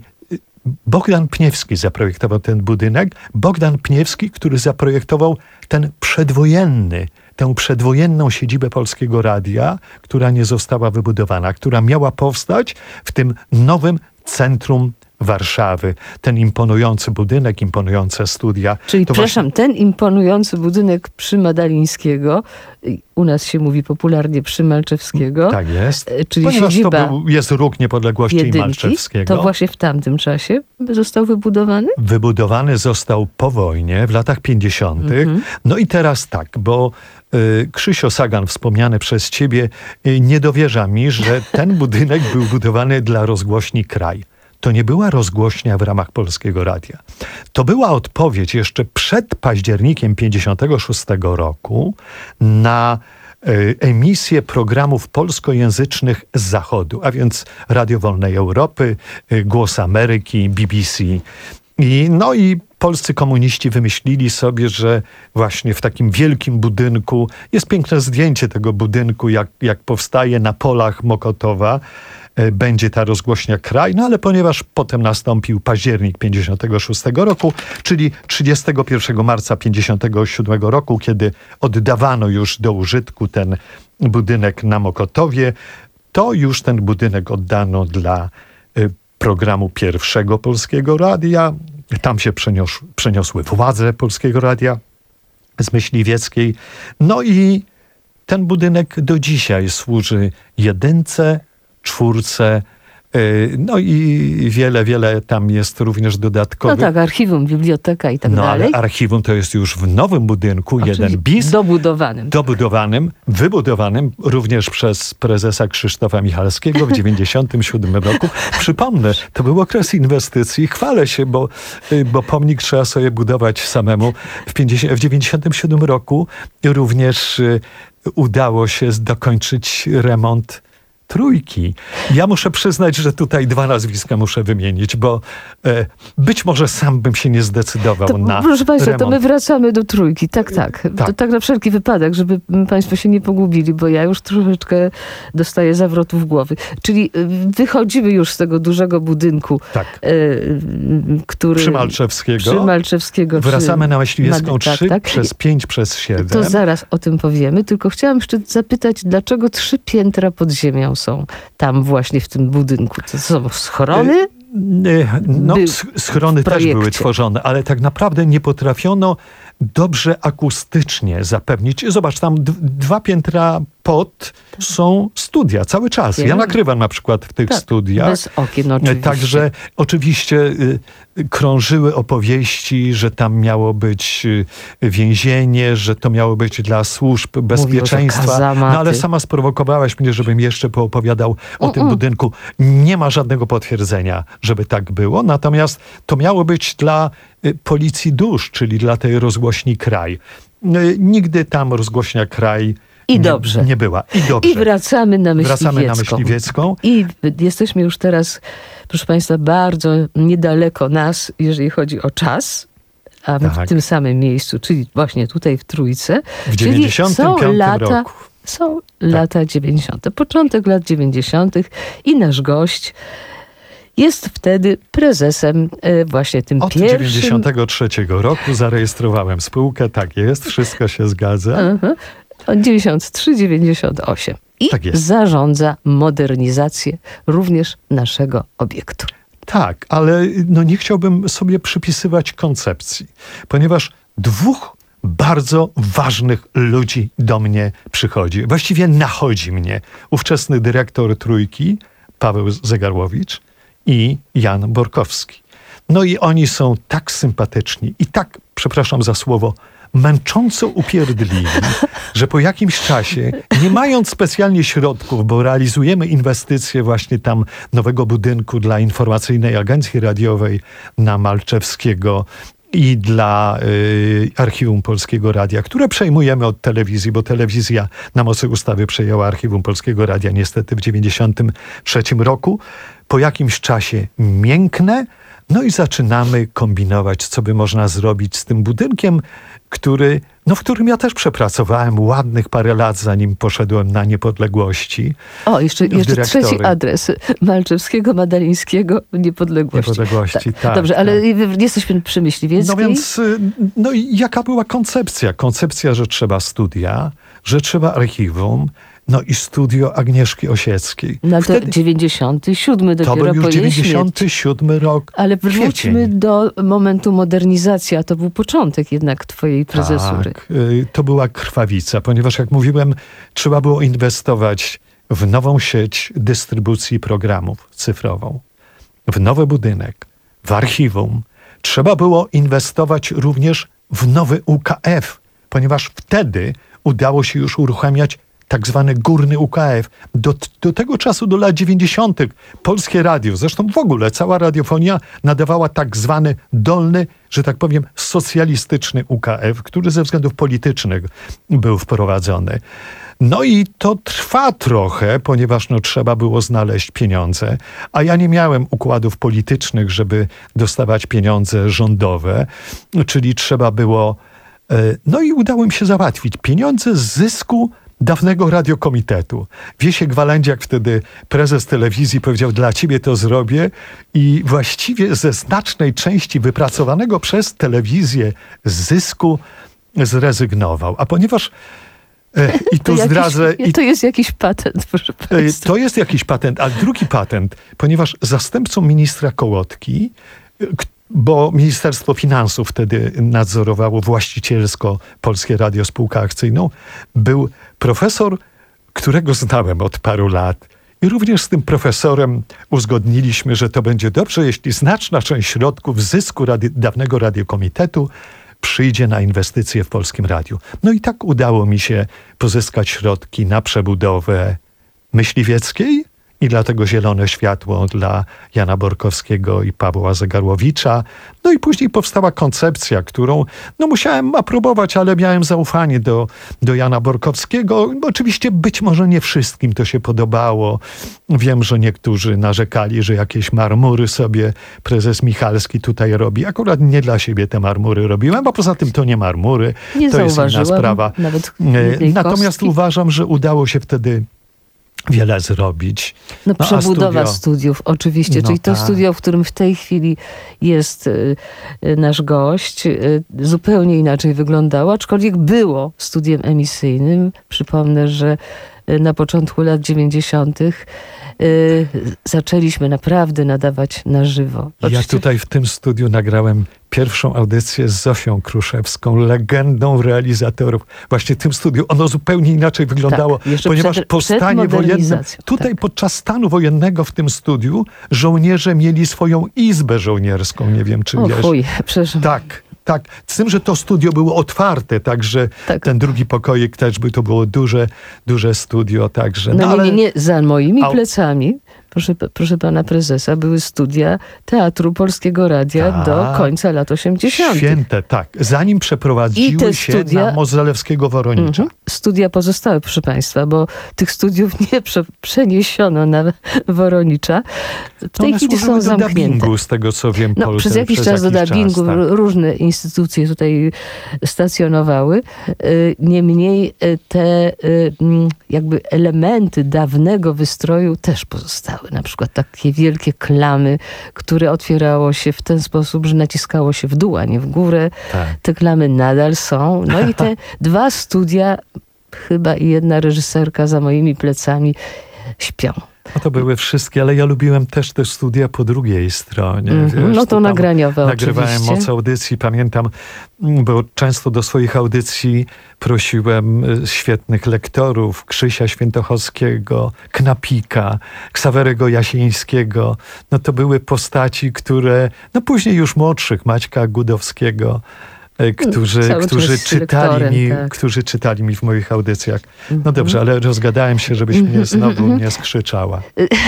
Bogdan Pniewski zaprojektował ten budynek. Bogdan Pniewski, który zaprojektował ten przedwojenny, tę przedwojenną siedzibę Polskiego Radia, która nie została wybudowana, która miała powstać w tym nowym centrum Warszawy. Ten imponujący budynek, imponujące studia. Czyli, To przepraszam, ten imponujący budynek przy Madalińskiego, y, u nas się mówi popularnie przy Malczewskiego, Tak jest. e, czyli Ponieważ siedziba to był, jest róg Niepodległości i jedynki, Malczewskiego. to właśnie w tamtym czasie został wybudowany? Wybudowany został po wojnie, w latach pięćdziesiątych. No i teraz tak, bo y, Krzysio Sagan, wspomniany przez ciebie, y, nie dowierza mi, że ten budynek był budowany dla rozgłośni Kraj. To nie była rozgłośnia w ramach Polskiego Radia. To była odpowiedź jeszcze przed październikiem pięćdziesiątego szóstego roku na y, emisję programów polskojęzycznych z Zachodu, a więc Radio Wolnej Europy, y, Głos Ameryki, B B C. I, no i polscy komuniści wymyślili sobie, że właśnie w takim wielkim budynku, jest piękne zdjęcie tego budynku, jak, jak powstaje na polach Mokotowa, e, będzie ta rozgłośnia Kraj, no ale ponieważ potem nastąpił październik pięćdziesiątego szóstego roku, czyli trzydziestego pierwszego marca pięćdziesiątego siódmego roku, kiedy oddawano już do użytku ten budynek na Mokotowie, to już ten budynek oddano dla y, programu pierwszego Polskiego Radia. Tam się przenios, przeniosły władze Polskiego Radia z Myśliwieckiej. No i ten budynek do dzisiaj służy jedynce, czwórce, Y, No i wiele, wiele tam jest również No dodatkowych. tak, archiwum, biblioteka i tak No dalej. ale archiwum to jest już w nowym budynku, Oczywiście jeden bis, dobudowanym. dobudowanym, wybudowanym również przez prezesa Krzysztofa Michalskiego w dziewięćdziesiątym siódmym roku. Przypomnę, to był okres inwestycji. Chwalę się, bo, y, bo pomnik trzeba sobie budować samemu. W, pięćdziesiątym, w dziewięćdziesiątym siódmym roku również y, udało się dokończyć remont Trójki. Ja muszę przyznać, że tutaj dwa nazwiska muszę wymienić, bo e, być może sam bym się nie zdecydował To, na proszę Państwa, remont. to my wracamy do Trójki. Tak, tak. Tak. To tak na wszelki wypadek, żeby Państwo się nie pogubili, bo ja już troszeczkę dostaję zawrotów głowy. Czyli y, wychodzimy już z tego dużego budynku, Tak. y, który... Przy Malczewskiego. Przy Malczewskiego. Wracamy przy na Myśliwiecką Mady- tak, trzy tak. przez pięć przez siedem. To zaraz o tym powiemy, tylko chciałam jeszcze zapytać, dlaczego trzy piętra pod ziemią są tam właśnie w tym budynku? To są schrony? Y, No, Był sch- schrony w też były projekcie. tworzone, ale tak naprawdę nie potrafiono dobrze akustycznie zapewnić. Zobacz, tam d- dwa piętra pod są studia cały czas. Ja Wiem. nagrywam na przykład w tych Tak, studiach. bez okien oczywiście. Także oczywiście y, y, krążyły opowieści, że tam miało być y, więzienie, że to miało być dla służb bezpieczeństwa. kazamaty. No ale sama sprowokowałaś mnie, żebym jeszcze poopowiadał o tym Mm-mm. budynku. Nie ma żadnego potwierdzenia, żeby tak było. Natomiast to miało być dla y, Policji Dusz, czyli dla tej rozgłośni Kraj. Y, Nigdy tam rozgłośnia Kraj I nie, dobrze. nie była. I dobrze. I wracamy na Myśliwiecką. Wracamy na Myśliwiecką. I jesteśmy już teraz, proszę Państwa, bardzo niedaleko nas, jeżeli chodzi o czas, a my Tak. w tym samym miejscu, czyli właśnie tutaj w Trójce. W Czyli dziewięćdziesiątym piątym są lata, roku. Są lata dziewięćdziesiąte, początek lat dziewięćdziesiątych i nasz gość jest wtedy prezesem e, właśnie tym Od pierwszym... dziewięćdziesiątego trzeciego roku zarejestrowałem spółkę, tak jest, wszystko się zgadza. Aha. Od dziewięćdziesiąt trzy dziewięćdziesiąt osiem. I Tak jest. zarządza modernizację również naszego obiektu. Tak, ale no nie chciałbym sobie przypisywać koncepcji, ponieważ dwóch bardzo ważnych ludzi do mnie przychodzi. Właściwie nachodzi mnie ówczesny dyrektor Trójki, Paweł Zegarłowicz i Jan Borkowski. No i oni są tak sympatyczni i tak, przepraszam za słowo, męcząco upierdliwi, że po jakimś czasie, nie mając specjalnie środków, bo realizujemy inwestycje właśnie tam nowego budynku dla Informacyjnej Agencji Radiowej na Malczewskiego i dla y, Archiwum Polskiego Radia, które przejmujemy od telewizji, bo telewizja na mocy ustawy przejęła Archiwum Polskiego Radia niestety w dziewięćdziesiątym trzecim roku. Po jakimś czasie mięknę, no i zaczynamy kombinować, co by można zrobić z tym budynkiem, który, no w którym ja też przepracowałem ładnych parę lat, zanim poszedłem na Niepodległości. O, jeszcze, jeszcze dyrektory. trzeci adres. Malczewskiego, Madalińskiego, Niepodległości. Niepodległości, tak, Dobrze, tak. ale jesteśmy przy Myśliwieckiej. No więc, y, no i jaka była koncepcja? Koncepcja, że trzeba studia, że trzeba archiwum, no i studio Agnieszki Osieckiej. No to Wtedy, dziewięćdziesiąty siódmy to dopiero był już po jej śmierci. dziewięćdziesiąty siódmy rok. Ale wróćmy kwiecień. do momentu modernizacji, a to był początek jednak twojej prezesury. Tak, y, to była krwawica, ponieważ jak mówiłem, trzeba było inwestować w nową sieć dystrybucji programów cyfrową, w nowy budynek, w archiwum. Trzeba było inwestować również w nowy U K F, ponieważ wtedy udało się już uruchamiać tak zwany górny U K F. Do, do tego czasu, do lat dziewięćdziesiątych Polskie Radio, zresztą w ogóle cała radiofonia nadawała tak zwany dolny, że tak powiem, socjalistyczny U K F, który ze względów politycznych był wprowadzony. No i to trwa trochę, ponieważ no, trzeba było znaleźć pieniądze, a ja nie miałem układów politycznych, żeby dostawać pieniądze rządowe, czyli trzeba było... e, No i udało mi się załatwić pieniądze z zysku dawnego radiokomitetu. Wiesiek Walędziak, wtedy prezes telewizji, powiedział: dla ciebie to zrobię, i właściwie ze znacznej części wypracowanego przez telewizję zysku zrezygnował. A ponieważ e, i tu To zdradzę... jakiś, i to jest jakiś patent, proszę E, Państwa. To jest jakiś patent, a drugi patent, ponieważ zastępcą ministra Kołotki, e, k- bo Ministerstwo Finansów wtedy nadzorowało właścicielsko Polskie Radio Spółkę Akcyjną, był profesor, którego znałem od paru lat I również z tym profesorem uzgodniliśmy, że to będzie dobrze, jeśli znaczna część środków zysku radi- dawnego radiokomitetu przyjdzie na inwestycje w Polskim Radiu. No i tak udało mi się pozyskać środki na przebudowę Myśliwieckiej i dlatego zielone światło dla Jana Borkowskiego i Pawła Zegarłowicza. No i później powstała koncepcja, którą no musiałem aprobować, ale miałem zaufanie do, do Jana Borkowskiego. Oczywiście być może nie wszystkim to się podobało. Wiem, że niektórzy narzekali, że jakieś marmury sobie prezes Michalski tutaj robi. Akurat nie dla siebie te marmury robiłem, a poza tym to nie marmury. Nie to jest inna zauważyłam sprawa. nawet E, Natomiast kostki. uważam, że udało się wtedy wiele zrobić. No, No, a przebudowa studio? studiów, oczywiście, No czyli to tak. studio, w którym w tej chwili jest y, y, nasz gość, y, zupełnie inaczej wyglądało, aczkolwiek było studiem emisyjnym. Przypomnę, że y, na początku lat dziewięćdziesiątych y, zaczęliśmy naprawdę nadawać na żywo. Ja Oczywiście- tutaj w tym studiu nagrałem pierwszą audycję z Zosią Kruszewską, legendą realizatorów. Właśnie w tym studiu. Ono zupełnie inaczej wyglądało, Tak, jeszcze ponieważ przed- po przed stanie wojennym, modernizacją, tutaj tak. podczas stanu wojennego w tym studiu żołnierze mieli swoją izbę żołnierską. Nie wiem, czy O wiesz. chuj, przepraszam. Tak, tak. Z tym, że to studio było otwarte, także Tak. ten drugi pokoik też by to było duże, duże studio, także. No, ale nie, nie, nie, za moimi Au. plecami, proszę, proszę pana prezesa, były studia Teatru Polskiego Radia Tak. do końca lat osiemdziesiątych. święte, tak. Zanim I przeprowadziły te się studia- na Mozelewskiego Woronicza. Mhm. Studia pozostały, proszę państwa, bo tych studiów nie prze, przeniesiono na Woronicza. W tej One chwili służyły są do zamknięte. dubbingu, z tego co wiem. No, Polsce, przez jakiś czas do dubbingu tak. różne instytucje tutaj stacjonowały. Y, Niemniej y, te y, mm, jakby elementy dawnego wystroju też pozostały. Na przykład takie wielkie klamy, które otwierało się w ten sposób, że naciskało się w dół, a nie w górę. Tak. Te klamy nadal są. No i te dwa studia, chyba i jedna reżyserka za moimi plecami śpią. No to były wszystkie, ale ja lubiłem też te studia po drugiej stronie. Mhm, Wiesz, no to tam nagraniowe Nagrywałem oczywiście. moc audycji, pamiętam, mm, bo często do swoich audycji prosiłem y, świetnych lektorów, Krzysia Świętochowskiego, Knapika, Ksawerego Jasińskiego. No to były postaci, które, no później już młodszych, Maćka Gudowskiego, y, którzy, Cały którzy czas czytali lektorem, mi, tak. którzy czytali mi w moich audycjach. No Mhm. dobrze, ale rozgadałem się, żebyś mnie znowu nie skrzyczała.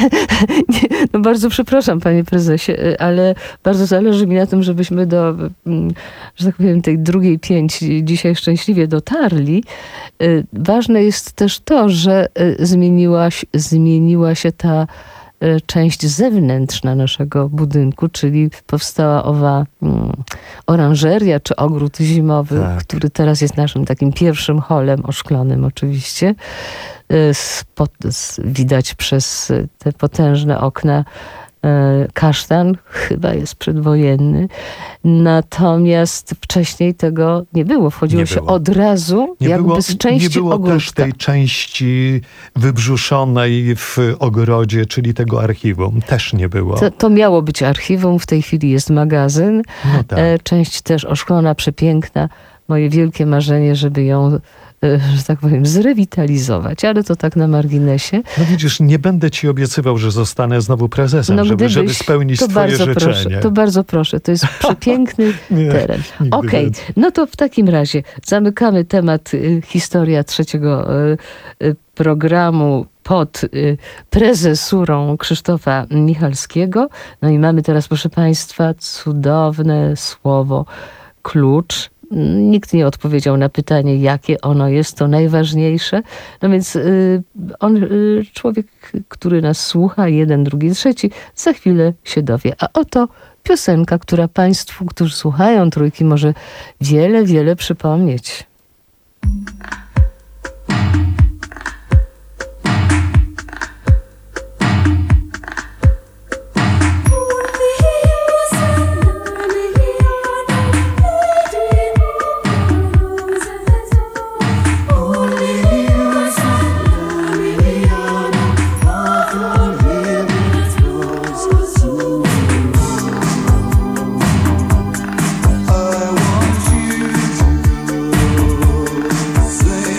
Nie, no bardzo przepraszam, panie prezesie, ale bardzo zależy mi na tym, żebyśmy do, mm, że tak powiem, tej drugiej pięci dzisiaj szczęśliwie dotarli. Y, Ważne jest też to, że y, zmieniła, się- zmieniła się ta y, część zewnętrzna naszego budynku, czyli powstała owa mm, oranżeria czy ogród zimowy, Tak. który teraz jest naszym takim pierwszym holem oszklonym oczywiście. Y, Spod, s- widać przez y, te potężne okna y, kasztan, chyba jest przedwojenny. Natomiast wcześniej tego nie było. Wchodziło Nie się było. od razu Nie jakby było, z części nie było też ogródka. tej części wybrzuszonej w ogrodzie, czyli tego archiwum. Też nie było. To, to miało być archiwum, w tej chwili jest magazyn. No tak. E, część też oszklona, przepiękna. Moje wielkie marzenie, żeby ją, e, że tak powiem, zrewitalizować, ale to tak na marginesie. No widzisz, nie będę ci obiecywał, że zostanę znowu prezesem, No żeby, gdybyś, żeby spełnić to twoje bardzo życzenie. proszę, to bardzo proszę. To jest przepiękny Nie, teren. nigdy Okej, więcej. no to w takim razie zamykamy temat y, historia trzeciego y, y, programu pod y, prezesurą Krzysztofa Michalskiego. No i mamy teraz, proszę państwa, cudowne słowo klucz. Nikt nie odpowiedział na pytanie, jakie ono jest, to najważniejsze. No więc y, on, y, człowiek, który nas słucha, jeden, drugi, trzeci, za chwilę się dowie. A oto piosenka, która państwu, którzy słuchają Trójki, może wiele, wiele przypomnieć. I want you to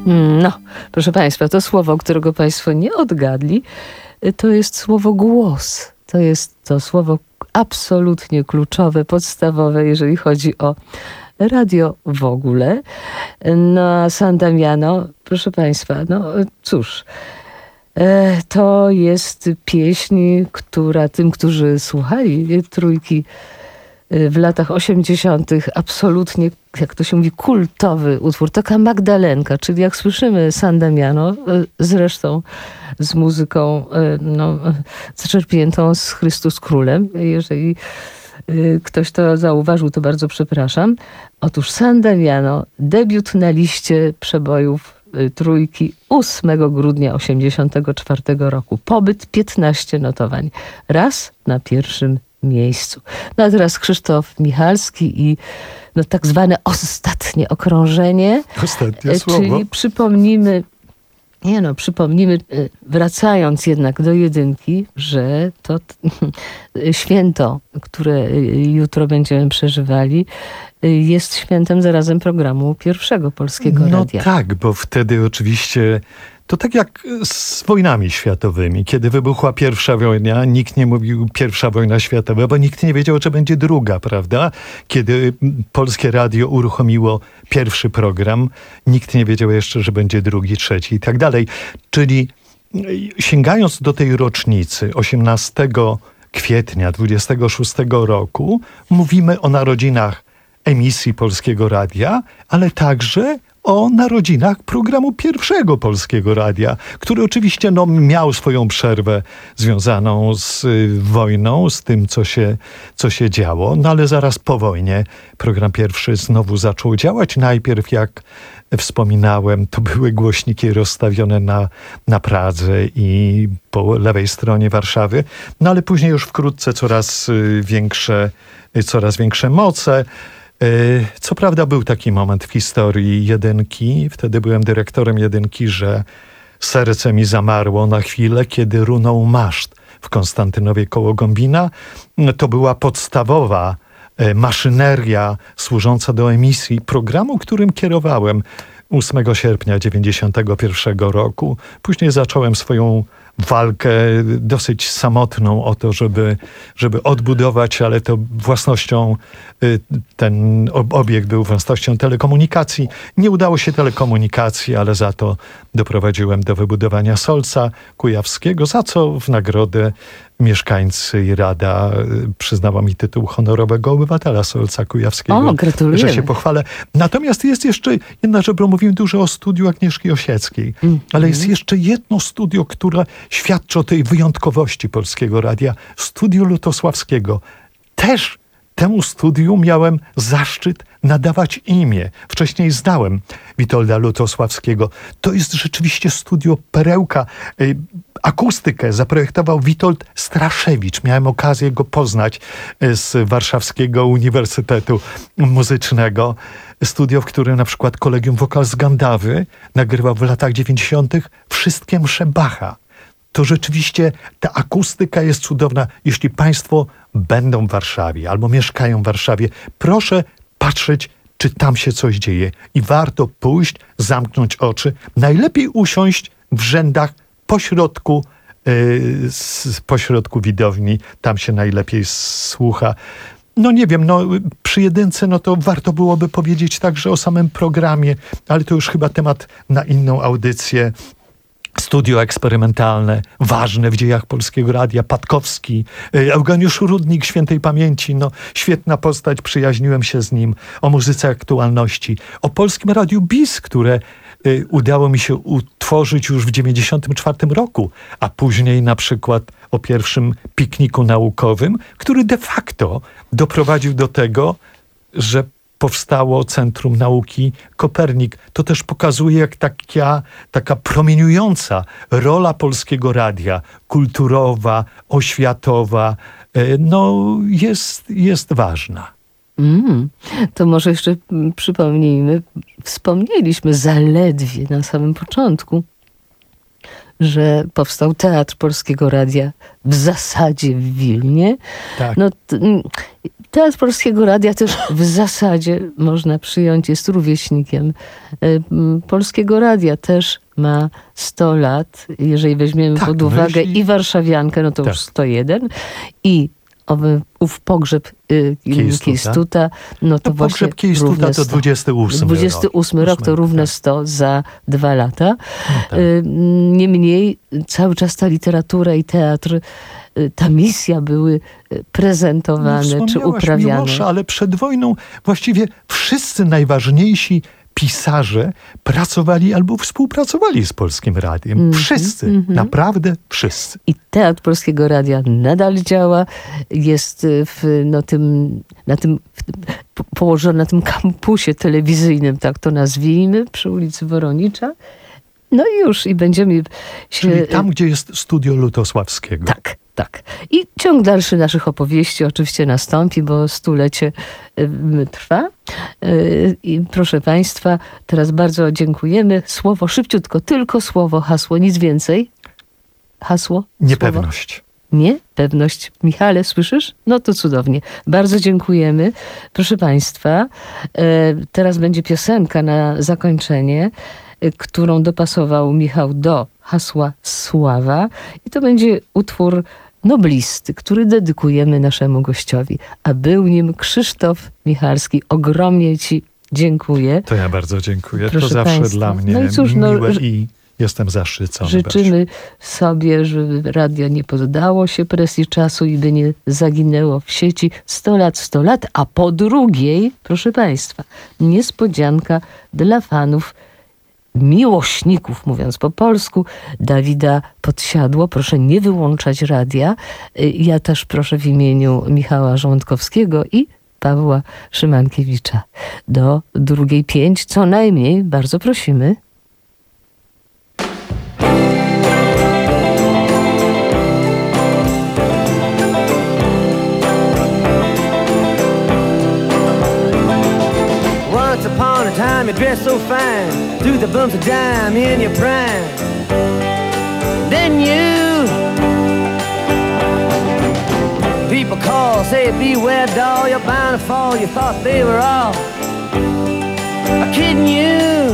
No, proszę Państwa, to słowo, którego Państwo nie odgadli, to jest słowo głos. To jest to słowo absolutnie kluczowe, podstawowe, jeżeli chodzi o radio w ogóle. No a San Damiano, proszę Państwa, no cóż, to jest pieśń, która tym, którzy słuchali Trójki w latach osiemdziesiątych absolutnie, jak to się mówi, kultowy utwór. Taka Magdalenka, czyli jak słyszymy San Damiano, zresztą z muzyką no, zaczerpniętą z Chrystus Królem. Jeżeli ktoś to zauważył, to bardzo przepraszam. Otóż San Damiano, debiut na liście przebojów Trójki ósmego grudnia osiemdziesiątego czwartego roku. Pobyt piętnaście notowań. Raz na pierwszym miejscu. No a teraz Krzysztof Michalski i no, tak zwane ostatnie okrążenie. Ostatnie słowo. Czyli przypomnijmy, nie no, przypomnijmy, wracając jednak do jedynki, że to święto, które jutro będziemy przeżywali, jest świętem zarazem programu pierwszego Polskiego no Radia. No tak, bo wtedy oczywiście to tak jak z wojnami światowymi. Kiedy wybuchła pierwsza wojna, nikt nie mówił pierwsza wojna światowa, bo nikt nie wiedział, czy będzie druga, prawda? Kiedy Polskie Radio uruchomiło pierwszy program, nikt nie wiedział jeszcze, że będzie drugi, trzeci i tak dalej. Czyli sięgając do tej rocznicy osiemnastego kwietnia dwudziestego szóstego roku, mówimy o narodzinach emisji Polskiego Radia, ale także o narodzinach programu pierwszego Polskiego Radia, który oczywiście no, miał swoją przerwę związaną z y, wojną, z tym, co się, co się działo, no ale zaraz po wojnie program pierwszy znowu zaczął działać. Najpierw, jak wspominałem, to były głośniki rozstawione na, na Pradze i po lewej stronie Warszawy, no ale później już wkrótce coraz y, większe, y, coraz większe moce. Co prawda był taki moment w historii jedynki, wtedy byłem dyrektorem jedynki, że serce mi zamarło na chwilę, kiedy runął maszt w Konstantynowie koło Gombina. To była podstawowa maszyneria służąca do emisji programu, którym kierowałem ósmego sierpnia dziewięćdziesiątego pierwszego roku. Później zacząłem swoją walkę dosyć samotną o to, żeby, żeby odbudować, ale to własnością, ten obiekt był własnością telekomunikacji. Nie udało się telekomunikacji, ale za to doprowadziłem do wybudowania Solca Kujawskiego, za co w nagrodę mieszkańcy i Rada przyznała mi tytuł honorowego obywatela Solca Kujawskiego. O, gratuluję. Że się pochwalę. Natomiast jest jeszcze jedna rzecz, bo mówiłem dużo o studiu Agnieszki Osieckiej, mm. ale jest jeszcze jedno studio, które świadczy o tej wyjątkowości Polskiego Radia. Studio Lutosławskiego. Też temu studiu miałem zaszczyt nadawać imię. Wcześniej znałem Witolda Lutosławskiego. To jest rzeczywiście studio perełka. Akustykę zaprojektował Witold Straszewicz. Miałem okazję go poznać z Warszawskiego Uniwersytetu Muzycznego. Studio, w którym na przykład Kolegium Wokal z Gandawy nagrywał w latach dziewięćdziesiątych wszystkie msze Bacha. To rzeczywiście ta akustyka jest cudowna. Jeśli Państwo będą w Warszawie albo mieszkają w Warszawie, proszę patrzeć, czy tam się coś dzieje. I warto pójść, zamknąć oczy. Najlepiej usiąść w rzędach pośrodku, yy, z, pośrodku widowni. Tam się najlepiej słucha. No nie wiem, no przy jedynce no to warto byłoby powiedzieć także o samym programie, ale to już chyba temat na inną audycję. Studio eksperymentalne, ważne w dziejach Polskiego Radia, Patkowski, Eugeniusz Rudnik świętej pamięci, no świetna postać, przyjaźniłem się z nim, o muzyce aktualności, o Polskim Radiu Bis, które y, udało mi się utworzyć już w dziewięćdziesiątym czwartym roku, a później na przykład o pierwszym pikniku naukowym, który de facto doprowadził do tego, że powstało Centrum Nauki Kopernik. To też pokazuje, jak taka, taka promieniująca rola Polskiego Radia, kulturowa, oświatowa, no jest, jest ważna. Mm, to może jeszcze przypomnijmy, wspomnieliśmy zaledwie na samym początku, że powstał Teatr Polskiego Radia w zasadzie w Wilnie. Tak. No, t- Teatr Polskiego Radia też w zasadzie można przyjąć, jest rówieśnikiem y, m, Polskiego Radia. Też ma sto lat, jeżeli weźmiemy Tak, pod uwagę myśli- i warszawiankę, no to Tak. już sto jeden. I owy, ów pogrzeb y, Kiejstuta. Kiejstuta, no to No, właśnie pogrzeb Kiejstuta równe to sto. dwudziesty ósmy dwudziesty ósmy rok to Ósmy, równe tak. sto za dwa lata. tak. Y, Niemniej cały czas ta literatura i teatr, y, ta misja były y, prezentowane czy No, wspomniałaś, uprawiane. Miłosza, ale przed wojną właściwie wszyscy najważniejsi pisarze pracowali albo współpracowali z Polskim Radiem. Mhm, Wszyscy, mhm. naprawdę wszyscy. I Teatr Polskiego Radia nadal działa, jest y, w, no, tym, na tym, w, tym- po- położony na tym kampusie telewizyjnym, tak to nazwijmy, przy ulicy Woronicza. No i już, i będziemy się... Czyli tam, gdzie jest studio Lutosławskiego. Tak, tak. I ciąg dalszy naszych opowieści oczywiście nastąpi, bo stulecie y, trwa. Y, I proszę Państwa, teraz bardzo dziękujemy. Słowo szybciutko, tylko słowo, hasło, nic więcej. Hasło? Słowo? Niepewność. Nie? Pewność. Michale, słyszysz? No to cudownie. Bardzo dziękujemy. Proszę Państwa, e, teraz będzie piosenka na zakończenie, e, którą dopasował Michał do hasła Sława. I to będzie utwór noblisty, który dedykujemy naszemu gościowi. A był nim Krzysztof Michalski. Ogromnie Ci dziękuję. To ja bardzo dziękuję. Proszę to zawsze państwa. dla mnie No i cóż, no, miłe ż- i jestem zaszczycony. Życzymy sobie, żeby radio nie poddało się presji czasu i by nie zaginęło w sieci sto lat, sto lat, a po drugiej, proszę Państwa, niespodzianka dla fanów, miłośników, mówiąc po polsku, Dawida Podsiadło. Proszę nie wyłączać radia. Y, Ja też proszę w imieniu Michała Żołądkowskiego i Pawła Szymankiewicza. Do drugiej pięć, co najmniej, bardzo prosimy. Once upon a time you dressed so fine, threw the bumps of dime in your prime. Then you, people call, say beware doll, you're bound to fall. You thought they were all kidding you.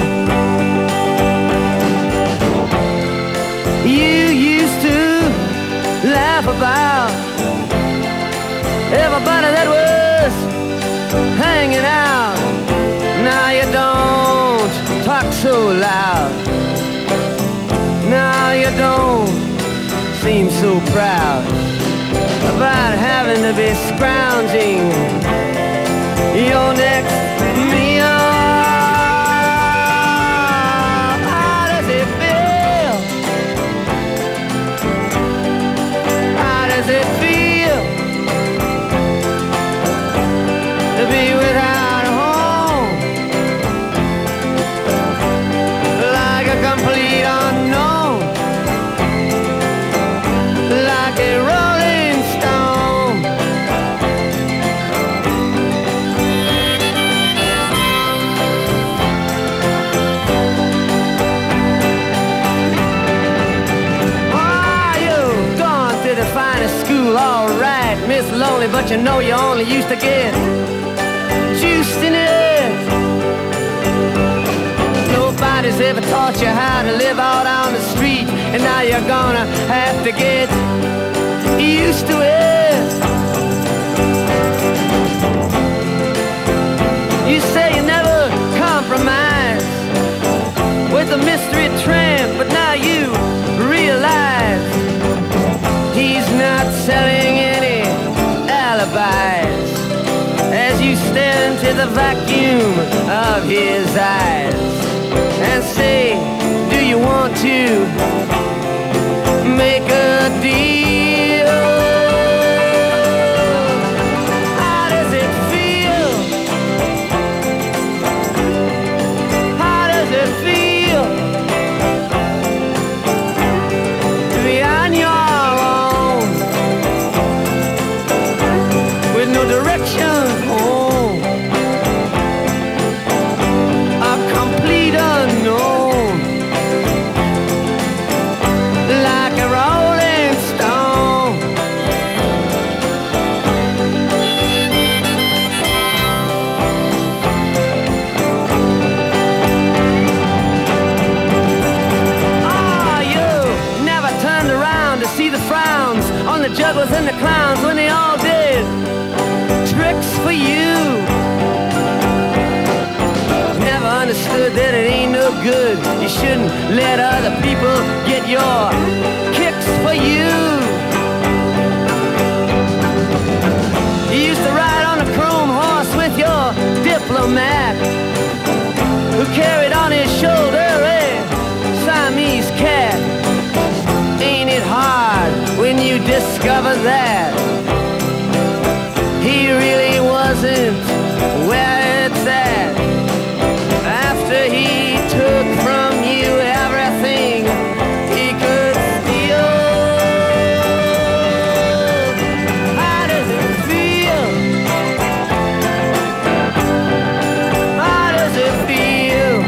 You used to laugh about everybody that was hanging out. Now you don't talk so loud. Now you don't seem so proud about having to be scrounging your next meal. How does it feel? How does it feel to be without a home? Like a complete unknown, like a rolling stone. Ah, you've gone to the finest school, all right, Miss Lonely, but you know you only used to get juiced in it. Nobody's ever taught you how to live out on the street, and now you're gonna have to get used to it. You say you never compromise with a mystery tramp, but now you realize he's not selling any alibis as you stare into the vacuum of his eyes and say, do you want to make a deal? How does it feel? How does it feel to be on your own with no direction home? A complete unknown, like a rolling stone. good. You shouldn't let other people get your kicks for you. You used to ride on a chrome horse with your diplomat, who carried on his shoulder a Siamese cat. Ain't it hard when you discover that he really wasn't where it's at? After he took from you everything he could steal. How does it feel? How does it feel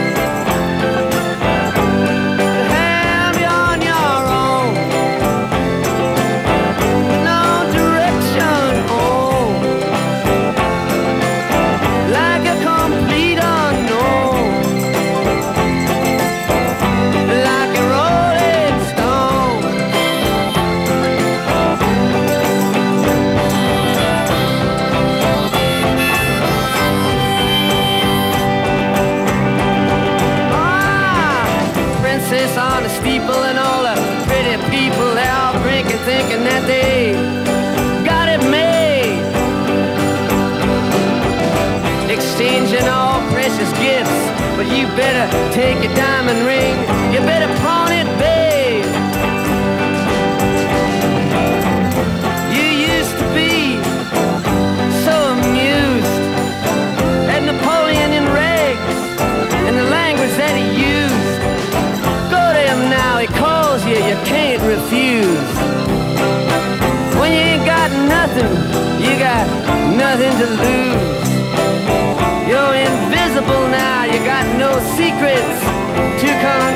to have you on your own? No direction home, like a complete unknown, like a rolling stone. Ah, princess on a steeple and all the pretty people, they're all drinking, thinking that they got it made, exchanging all precious gifts. But you better take your diamond ring, you better pawn it, babe. You used to be so amused at Napoleon in rags and the language that he used. Go to him now, he calls you, you can't refuse. When you ain't got nothing, you got nothing to lose. You're invisible now, you got no secrets to come